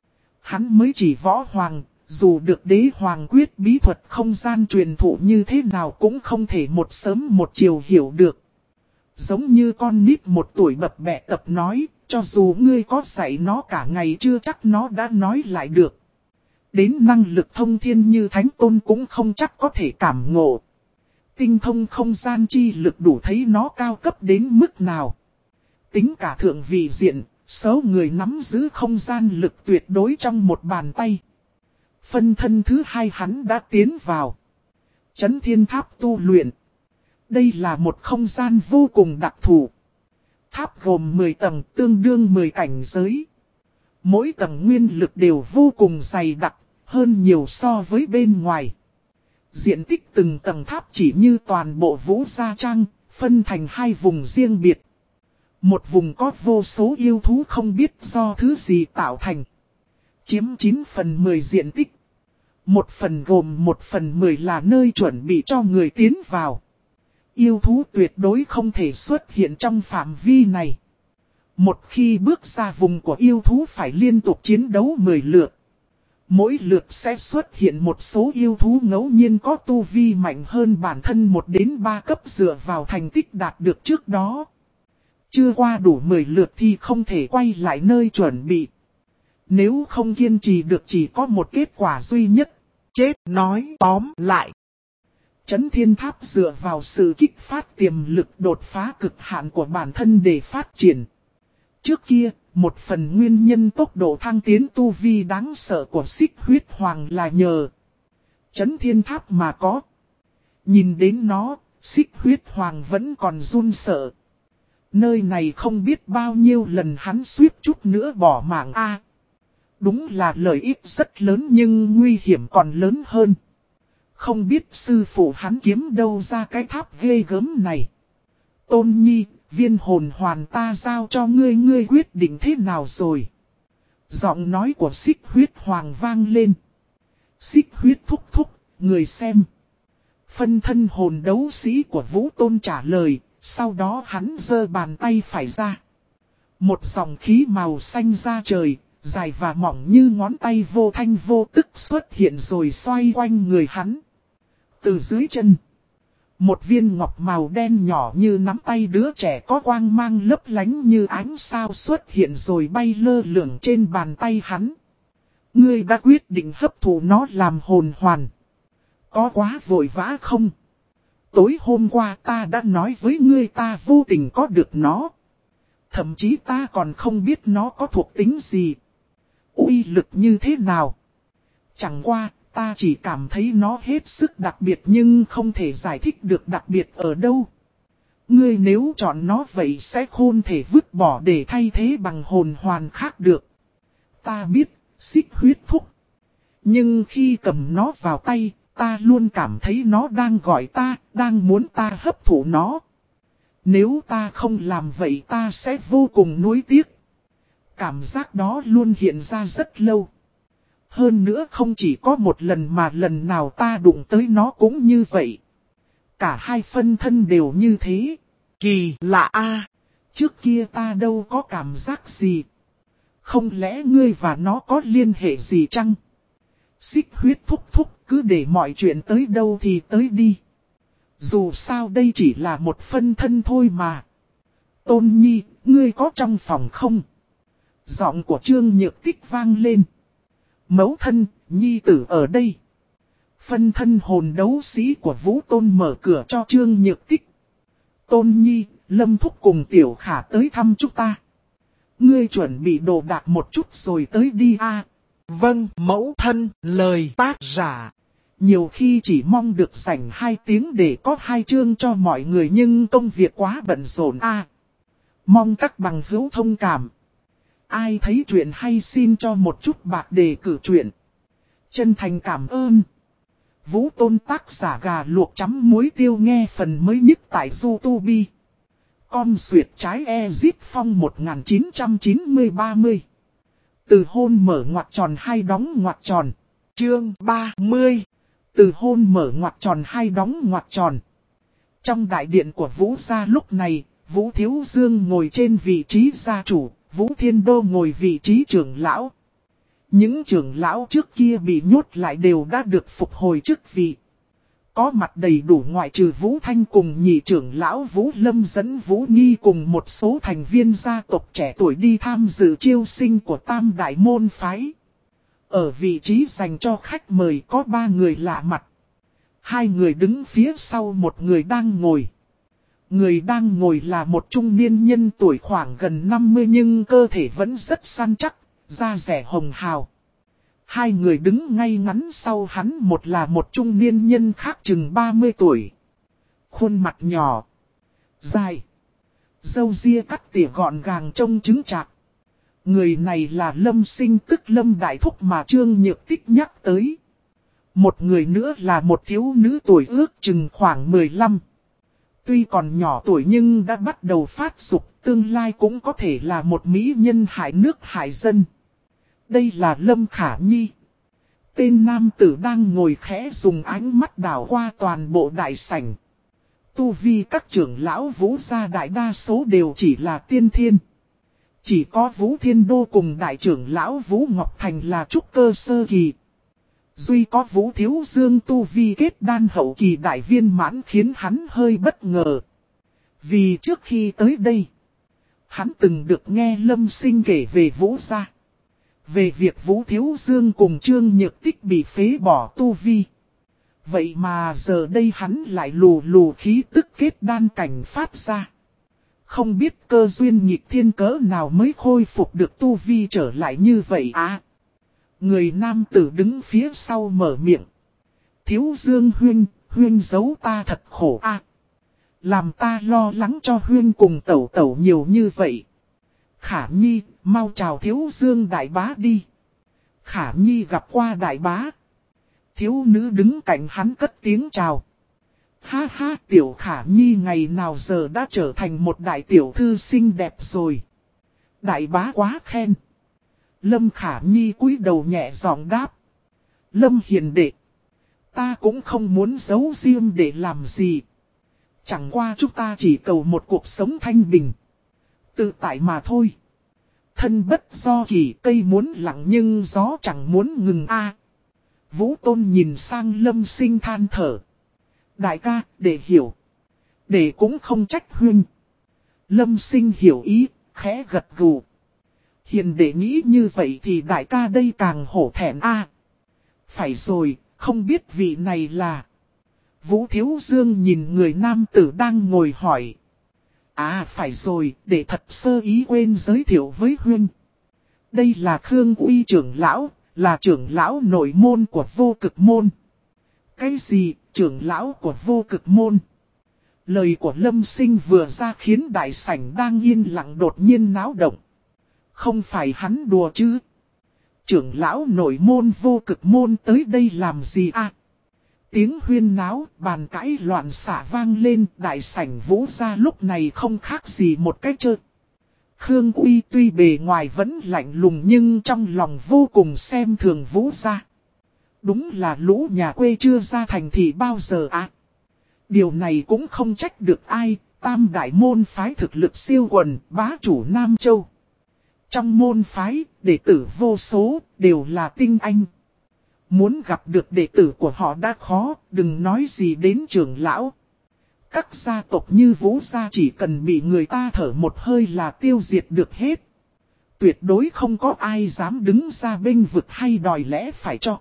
Hắn mới chỉ võ hoàng, dù được Đế Hoàng Quyết bí thuật không gian truyền thụ như thế nào cũng không thể một sớm một chiều hiểu được. Giống như con nít 1 tuổi bập bẹ tập nói, cho dù ngươi có dạy nó cả ngày chưa chắc nó đã nói lại được. Đến năng lực thông thiên như Thánh Tôn cũng không chắc có thể cảm ngộ. Tinh thông không gian chi lực đủ thấy nó cao cấp đến mức nào. Tính cả thượng vị diện, số người nắm giữ không gian lực tuyệt đối trong một bàn tay. Phân thân thứ 2 hắn đã tiến vào. Chấn Thiên Tháp tu luyện. Đây là một không gian vô cùng đặc thù. Tháp gồm 10 tầng tương đương 10 cảnh giới. Mỗi tầng nguyên lực đều vô cùng dày đặc, hơn nhiều so với bên ngoài. Diện tích từng tầng tháp chỉ như toàn bộ Vũ Gia Trang, phân thành 2 vùng riêng biệt. Một vùng có vô số yêu thú không biết do thứ gì tạo thành. Chiếm 9/10 diện tích. 1 phần gồm 1/10 là nơi chuẩn bị cho người tiến vào. Yêu thú tuyệt đối không thể xuất hiện trong phạm vi này. Một khi bước ra vùng của yêu thú phải liên tục chiến đấu 10 lượt. Mỗi lượt sẽ xuất hiện một số yêu thú ngẫu nhiên có tu vi mạnh hơn bản thân 1 đến 3 cấp dựa vào thành tích đạt được trước đó. Chưa qua đủ 10 lượt thì không thể quay lại nơi chuẩn bị. Nếu không kiên trì được chỉ có một kết quả duy nhất. Chết. Nói tóm lại. Chấn Thiên Tháp dựa vào sự kích phát tiềm lực đột phá cực hạn của bản thân để phát triển. Trước kia, một phần nguyên nhân tốc độ thăng tiến tu vi đáng sợ của Xích Huyết Hoàng là nhờ Chấn Thiên Tháp mà có. Nhìn đến nó, Xích Huyết Hoàng vẫn còn run sợ. Nơi này không biết bao nhiêu lần hắn suýt chút nữa bỏ mạng a. Đúng là lợi ích rất lớn nhưng nguy hiểm còn lớn hơn. Không biết sư phụ hắn kiếm đâu ra cái tháp ghê gớm này. Tôn Nhi, viên hồn hoàn ta giao cho ngươi, ngươi quyết định thế nào rồi? Giọng nói của Xích Huyết Hoàng vang lên. Xích Huyết thúc thúc, người xem. Phân thân hồn đấu sĩ của Vũ Tôn trả lời, sau đó hắn giơ bàn tay phải ra. Một dòng khí màu xanh ra trời, dài và mỏng như ngón tay vô thanh vô tức xuất hiện rồi xoay quanh người hắn. Từ dưới chân, một viên ngọc màu đen nhỏ như nắm tay đứa trẻ có quang mang lấp lánh như ánh sao xuất hiện rồi bay lơ lửng trên bàn tay hắn. Ngươi đã quyết định hấp thụ nó làm hồn hoàn. Có quá vội vã không? Tối hôm qua ta đã nói với ngươi ta vô tình có được nó. Thậm chí ta còn không biết nó có thuộc tính gì. Uy lực như thế nào? Chẳng qua, ta chỉ cảm thấy nó hết sức đặc biệt nhưng không thể giải thích được đặc biệt ở đâu. Ngươi nếu chọn nó vậy sẽ không thể vứt bỏ để thay thế bằng hồn hoàn khác được. Ta biết, Xích Huyết thúc. Nhưng khi cầm nó vào tay, ta luôn cảm thấy nó đang gọi ta, đang muốn ta hấp thụ nó. Nếu ta không làm vậy ta sẽ vô cùng nuối tiếc. Cảm giác đó luôn hiện ra rất lâu. Hơn nữa không chỉ có một lần mà lần nào ta đụng tới nó cũng như vậy. Cả hai phân thân đều như thế. Kỳ lạ a. Trước kia ta đâu có cảm giác gì. Không lẽ ngươi và nó có liên hệ gì chăng? Xích Huyết thúc thúc cứ để mọi chuyện tới đâu thì tới đi. Dù sao đây chỉ là một phân thân thôi mà. Tôn Nhi, ngươi có trong phòng không? Giọng của Trương Nhược Tích vang lên. Mẫu thân, Nhi tử ở đây. Phân thân hồn đấu sĩ của Vũ Tôn mở cửa cho Trương Nhược Tích. Tôn Nhi, Lâm Thúc cùng Tiểu Khả tới thăm chúng ta. Ngươi chuẩn bị đồ đạc một chút rồi tới đi a. Vâng, mẫu thân, lời tác giả. Nhiều khi chỉ mong được dành 2 tiếng để có 2 chương cho mọi người nhưng công việc quá bận rộn a. Mong các bằng hữu thông cảm. Ai thấy chuyện hay xin cho một chút bạc để cử chuyện. Chân thành cảm ơn. Vũ Tôn tác giả gà luộc chấm muối tiêu nghe phần mới nhất tại YouTube. Con xuyệt trái Ezit Phong 1990-30. Từ hôn mở ngoặc tròn hay đóng ngoặc tròn. Chương 30. Từ hôn mở ngoặc tròn hay đóng ngoặc tròn. Trong đại điện của Vũ gia lúc này, Vũ Thiếu Dương ngồi trên vị trí gia chủ, Vũ Thiên Đô ngồi vị trí trưởng lão. Những trưởng lão trước kia bị nhốt lại đều đã được phục hồi chức vị. Có mặt đầy đủ ngoại trừ Vũ Thanh cùng nhị trưởng lão Vũ Lâm dẫn Vũ Nghi cùng một số thành viên gia tộc trẻ tuổi đi tham dự chiêu sinh của Tam Đại Môn Phái. Ở vị trí dành cho khách mời có 3 người lạ mặt. 2 người đứng phía sau một người đang ngồi. Người đang ngồi là một trung niên nhân tuổi khoảng gần 50 nhưng cơ thể vẫn rất săn chắc, da rẻ hồng hào. 2 người đứng ngay ngắn sau hắn, một là một trung niên nhân khác chừng 30 tuổi. Khuôn mặt nhỏ, dài, râu ria cắt tỉa gọn gàng trông chứng chạc. Người này là Lâm Sinh tức Lâm Đại Thúc mà Trương Nhược Tích nhắc tới. Một người nữa là một thiếu nữ tuổi ước chừng khoảng 15. Tuy còn nhỏ tuổi nhưng đã bắt đầu phát dục, tương lai cũng có thể là một mỹ nhân hại nước hại dân. Đây là Lâm Khả Nhi. Tên nam tử đang ngồi khẽ dùng ánh mắt đảo qua toàn bộ đại sảnh. Tu vi các trưởng lão Vũ gia đại đa số đều chỉ là tiên thiên. Chỉ có Vũ Thiên Đô cùng đại trưởng lão Vũ Ngọc Thành là trúc cơ sơ kỳ. Duy có Vũ Thiếu Dương tu vi kết đan hậu kỳ đại viên mãn khiến hắn hơi bất ngờ. Vì trước khi tới đây, hắn từng được nghe Lâm Sinh kể về Vũ gia. Về việc Vũ Thiếu Dương cùng Trương Nhược Tích bị phế bỏ tu vi. Vậy mà giờ đây hắn lại lù lù khí tức kết đan cảnh phát ra. Không biết cơ duyên nghịch thiên cỡ nào mới khôi phục được tu vi trở lại như vậy à. Người nam tử đứng phía sau mở miệng. Thiếu Dương huynh giấu ta thật khổ à. Làm ta lo lắng cho huynh cùng tẩu tẩu nhiều như vậy. Khả Nhi, mau chào Thiếu Dương đại bá đi. Khả Nhi gặp qua đại bá. Thiếu nữ đứng cạnh hắn cất tiếng chào. Ha ha, tiểu Khả Nhi ngày nào giờ đã trở thành một đại tiểu thư xinh đẹp rồi. Đại bá quá khen. Lâm Khả Nhi cúi đầu nhẹ giọng đáp. Lâm hiền đệ. Ta cũng không muốn giấu riêng để làm gì. Chẳng qua chúng ta chỉ cầu một cuộc sống thanh bình. Tự tại mà thôi. Thân bất do kỳ, cây muốn lặng nhưng gió chẳng muốn ngừng a. Vũ Tôn nhìn sang Lâm Sinh than thở. Đại ca, để hiểu. Để cũng không trách huynh. Lâm Sinh hiểu ý, khẽ gật gù. Hiền đệ nghĩ như vậy thì đại ca đây càng hổ thẹn a. Phải rồi, không biết vị này là... Vũ Thiếu Dương nhìn người nam tử đang ngồi hỏi. À phải rồi, để thật sơ ý quên giới thiệu với huynh. Đây là Khương Uy trưởng lão, là trưởng lão nội môn của Vô Cực Môn. Cái gì, trưởng lão của Vô Cực Môn? Lời của Lâm Sinh vừa ra khiến đại sảnh đang yên lặng đột nhiên náo động. Không phải hắn đùa chứ? Trưởng lão nội môn Vô Cực Môn tới đây làm gì à? Tiếng huyên náo, bàn cãi loạn xả vang lên, đại sảnh Vũ gia lúc này không khác gì một cái chơi. Khương Uy tuy bề ngoài vẫn lạnh lùng nhưng trong lòng vô cùng xem thường Vũ gia. Đúng là lũ nhà quê chưa ra thành thị bao giờ à? Điều này cũng không trách được ai, tam đại môn phái thực lực siêu quần, bá chủ Nam Châu. Trong môn phái, đệ tử vô số, đều là tinh anh. Muốn gặp được đệ tử của họ đã khó, đừng nói gì đến trưởng lão. Các gia tộc như Vũ gia chỉ cần bị người ta thở một hơi là tiêu diệt được hết. Tuyệt đối không có ai dám đứng ra bênh vực hay đòi lẽ phải cho.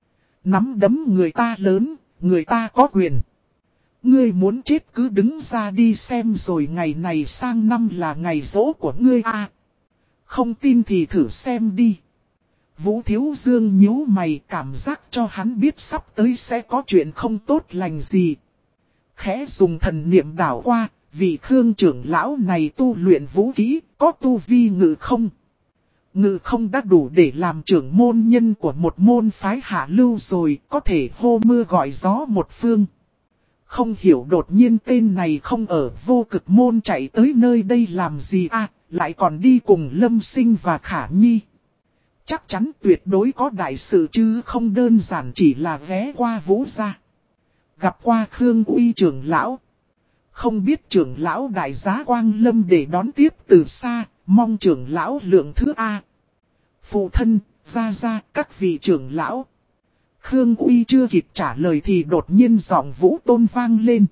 Nắm đấm người ta lớn, người ta có quyền. Ngươi muốn chết cứ đứng ra đi xem rồi ngày này sang năm là ngày giỗ của ngươi à. Không tin thì thử xem đi. Vũ Thiếu Dương nhíu mày cảm giác cho hắn biết sắp tới sẽ có chuyện không tốt lành gì. Khẽ dùng thần niệm đảo qua, vị Khương trưởng lão này tu luyện vũ khí, có tu vi ngự không? Ngự không đã đủ để làm trưởng môn nhân của một môn phái hạ lưu rồi, có thể hô mưa gọi gió một phương. Không hiểu đột nhiên tên này không ở Vô Cực Môn chạy tới nơi đây làm gì à, lại còn đi cùng Lâm Sinh và Khả Nhi. Chắc chắn tuyệt đối có đại sự chứ không đơn giản chỉ là ghé qua Vũ gia. Gặp qua Khương Uy trưởng lão. Không biết trưởng lão đại giá Quang Lâm để đón tiếp từ xa, mong trưởng lão lượng thứ A. Phụ thân, gia các vị trưởng lão. Khương Uy chưa kịp trả lời thì đột nhiên giọng Vũ Tôn vang lên.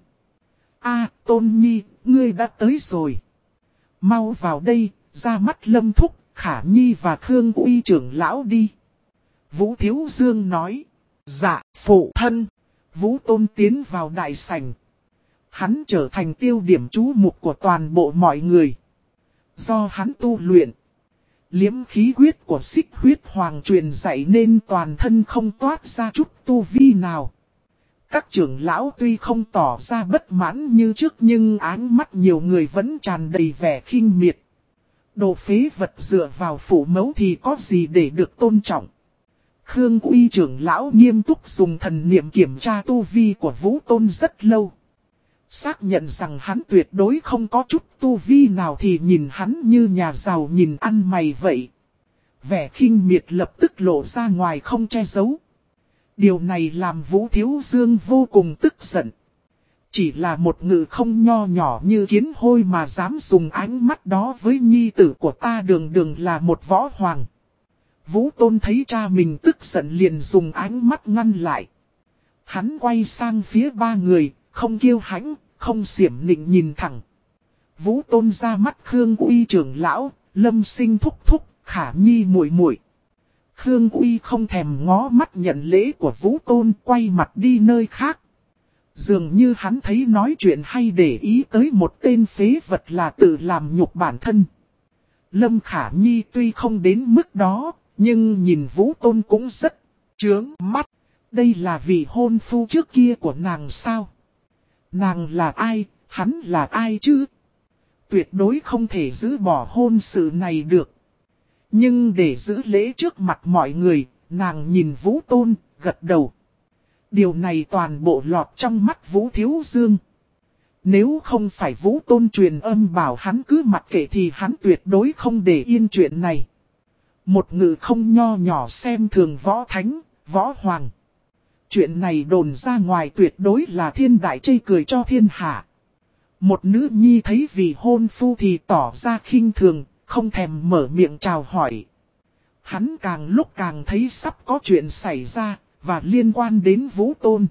A, Tôn Nhi, ngươi đã tới rồi. Mau vào đây, ra mắt Lâm Thúc, Khả Nhi và Khương Uy trưởng lão đi. Vũ Thiếu Dương nói. Dạ, phụ thân. Vũ Tôn tiến vào đại sảnh. Hắn trở thành tiêu điểm chú mục của toàn bộ mọi người. Do hắn tu luyện. Liễm khí huyết của Xích Huyết Hoàng truyền dạy nên toàn thân không toát ra chút tu vi nào. Các trưởng lão tuy không tỏ ra bất mãn như trước nhưng áng mắt nhiều người vẫn tràn đầy vẻ khinh miệt. Đồ phế vật dựa vào phủ mẫu thì có gì để được tôn trọng. Khương Uy trưởng lão nghiêm túc dùng thần niệm kiểm tra tu vi của Vũ Tôn rất lâu. Xác nhận rằng hắn tuyệt đối không có chút tu vi nào thì nhìn hắn như nhà giàu nhìn ăn mày vậy. Vẻ khinh miệt lập tức lộ ra ngoài không che giấu. Điều này làm Vũ Thiếu Dương vô cùng tức giận. Chỉ là một ngự không nho nhỏ như kiến hôi mà dám dùng ánh mắt đó với nhi tử của ta đường đường là một võ hoàng. Vũ Tôn thấy cha mình tức giận liền dùng ánh mắt ngăn lại. Hắn quay sang phía ba người, không kiêu hãnh, không xiểm nịnh nhìn thẳng. Vũ Tôn ra mắt Khương Uy trưởng lão, Lâm Sinh thúc thúc, Khả Nhi muội muội. Khương Uy không thèm ngó mắt nhận lễ của Vũ Tôn, quay mặt đi nơi khác. Dường như hắn thấy nói chuyện hay để ý tới một tên phế vật là tự làm nhục bản thân. Lâm Khả Nhi tuy không đến mức đó, nhưng nhìn Vũ Tôn cũng rất chướng mắt. Đây là vị hôn phu trước kia của nàng sao? Nàng là ai, hắn là ai chứ? Tuyệt đối không thể giữ bỏ hôn sự này được. Nhưng để giữ lễ trước mặt mọi người, nàng nhìn Vũ Tôn, gật đầu. Điều này toàn bộ lọt trong mắt Vũ Thiếu Dương. Nếu không phải Vũ Tôn truyền âm bảo hắn cứ mặc kệ thì hắn tuyệt đối không để yên chuyện này. Một ngự không nho nhỏ xem thường võ thánh, võ hoàng. Chuyện này đồn ra ngoài tuyệt đối là thiên đại chê cười cho thiên hạ. Một nữ nhi thấy vì hôn phu thì tỏ ra khinh thường, không thèm mở miệng chào hỏi. Hắn càng lúc càng thấy sắp có chuyện xảy ra, và liên quan đến Vũ Tôn.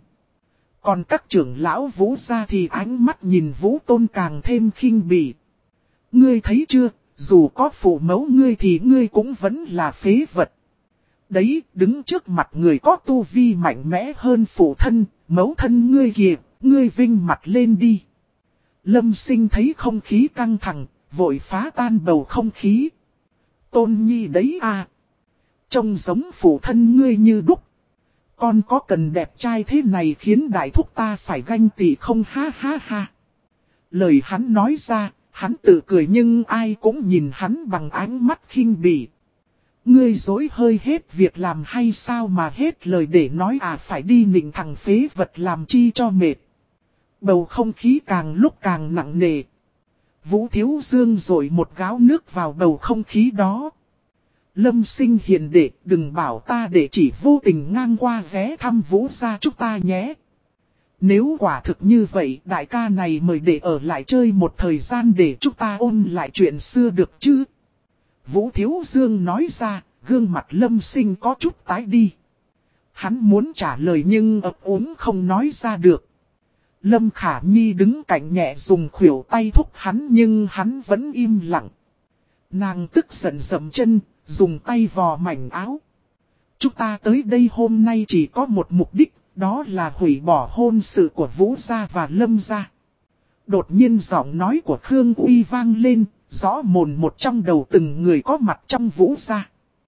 Còn các trưởng lão Vũ gia thì ánh mắt nhìn Vũ Tôn càng thêm khinh bỉ. Ngươi thấy chưa, dù có phụ mẫu ngươi thì ngươi cũng vẫn là phế vật. Đấy, đứng trước mặt người có tu vi mạnh mẽ hơn phụ thân, mẫu thân ngươi kìa, ngươi vinh mặt lên đi. Lâm Sinh thấy không khí căng thẳng, vội phá tan bầu không khí. Tôn nhi đấy à. Trông giống phụ thân ngươi như đúc. Con có cần đẹp trai thế này khiến đại thúc ta phải ganh tị không ha ha ha. Lời hắn nói ra, hắn tự cười nhưng ai cũng nhìn hắn bằng ánh mắt khinh bỉ. Ngươi dối hơi hết việc làm hay sao mà hết lời để nói à, phải đi nịnh thằng phế vật làm chi cho mệt. Bầu không khí càng lúc càng nặng nề. Vũ Thiếu Dương rội một gáo nước vào bầu không khí đó. Lâm Sinh hiền đệ, đừng bảo ta để chỉ vô tình ngang qua ghé thăm Vũ gia chúng ta nhé. Nếu quả thực như vậy, đại ca này mời để ở lại chơi một thời gian để chúng ta ôn lại chuyện xưa được chứ. Vũ Thiếu Dương nói ra, gương mặt Lâm Sinh có chút tái đi. Hắn muốn trả lời nhưng ấp úng không nói ra được. Lâm Khả Nhi đứng cạnh nhẹ dùng khuỷu tay thúc hắn nhưng hắn vẫn im lặng. Nàng tức giận dậm chân, dùng tay vò mảnh áo. Chúng ta tới đây hôm nay chỉ có một mục đích, đó là hủy bỏ hôn sự của Vũ gia và Lâm gia. Đột nhiên giọng nói của Khương Uy vang lên, rõ mồn một trong đầu từng người có mặt trong Vũ gia.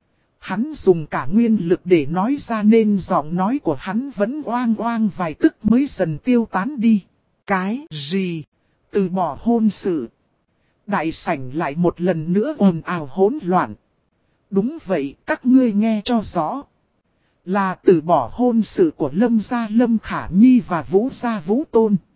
Hắn dùng cả nguyên lực để nói ra nên giọng nói của hắn vẫn oang oang vài tức mới dần tiêu tán đi. Cái gì? Từ bỏ hôn sự. Đại sảnh lại một lần nữa ồn ào hỗn loạn. Đúng vậy, các ngươi nghe cho rõ. Là từ bỏ hôn sự của Lâm gia Lâm Khả Nhi và Vũ gia Vũ Tôn.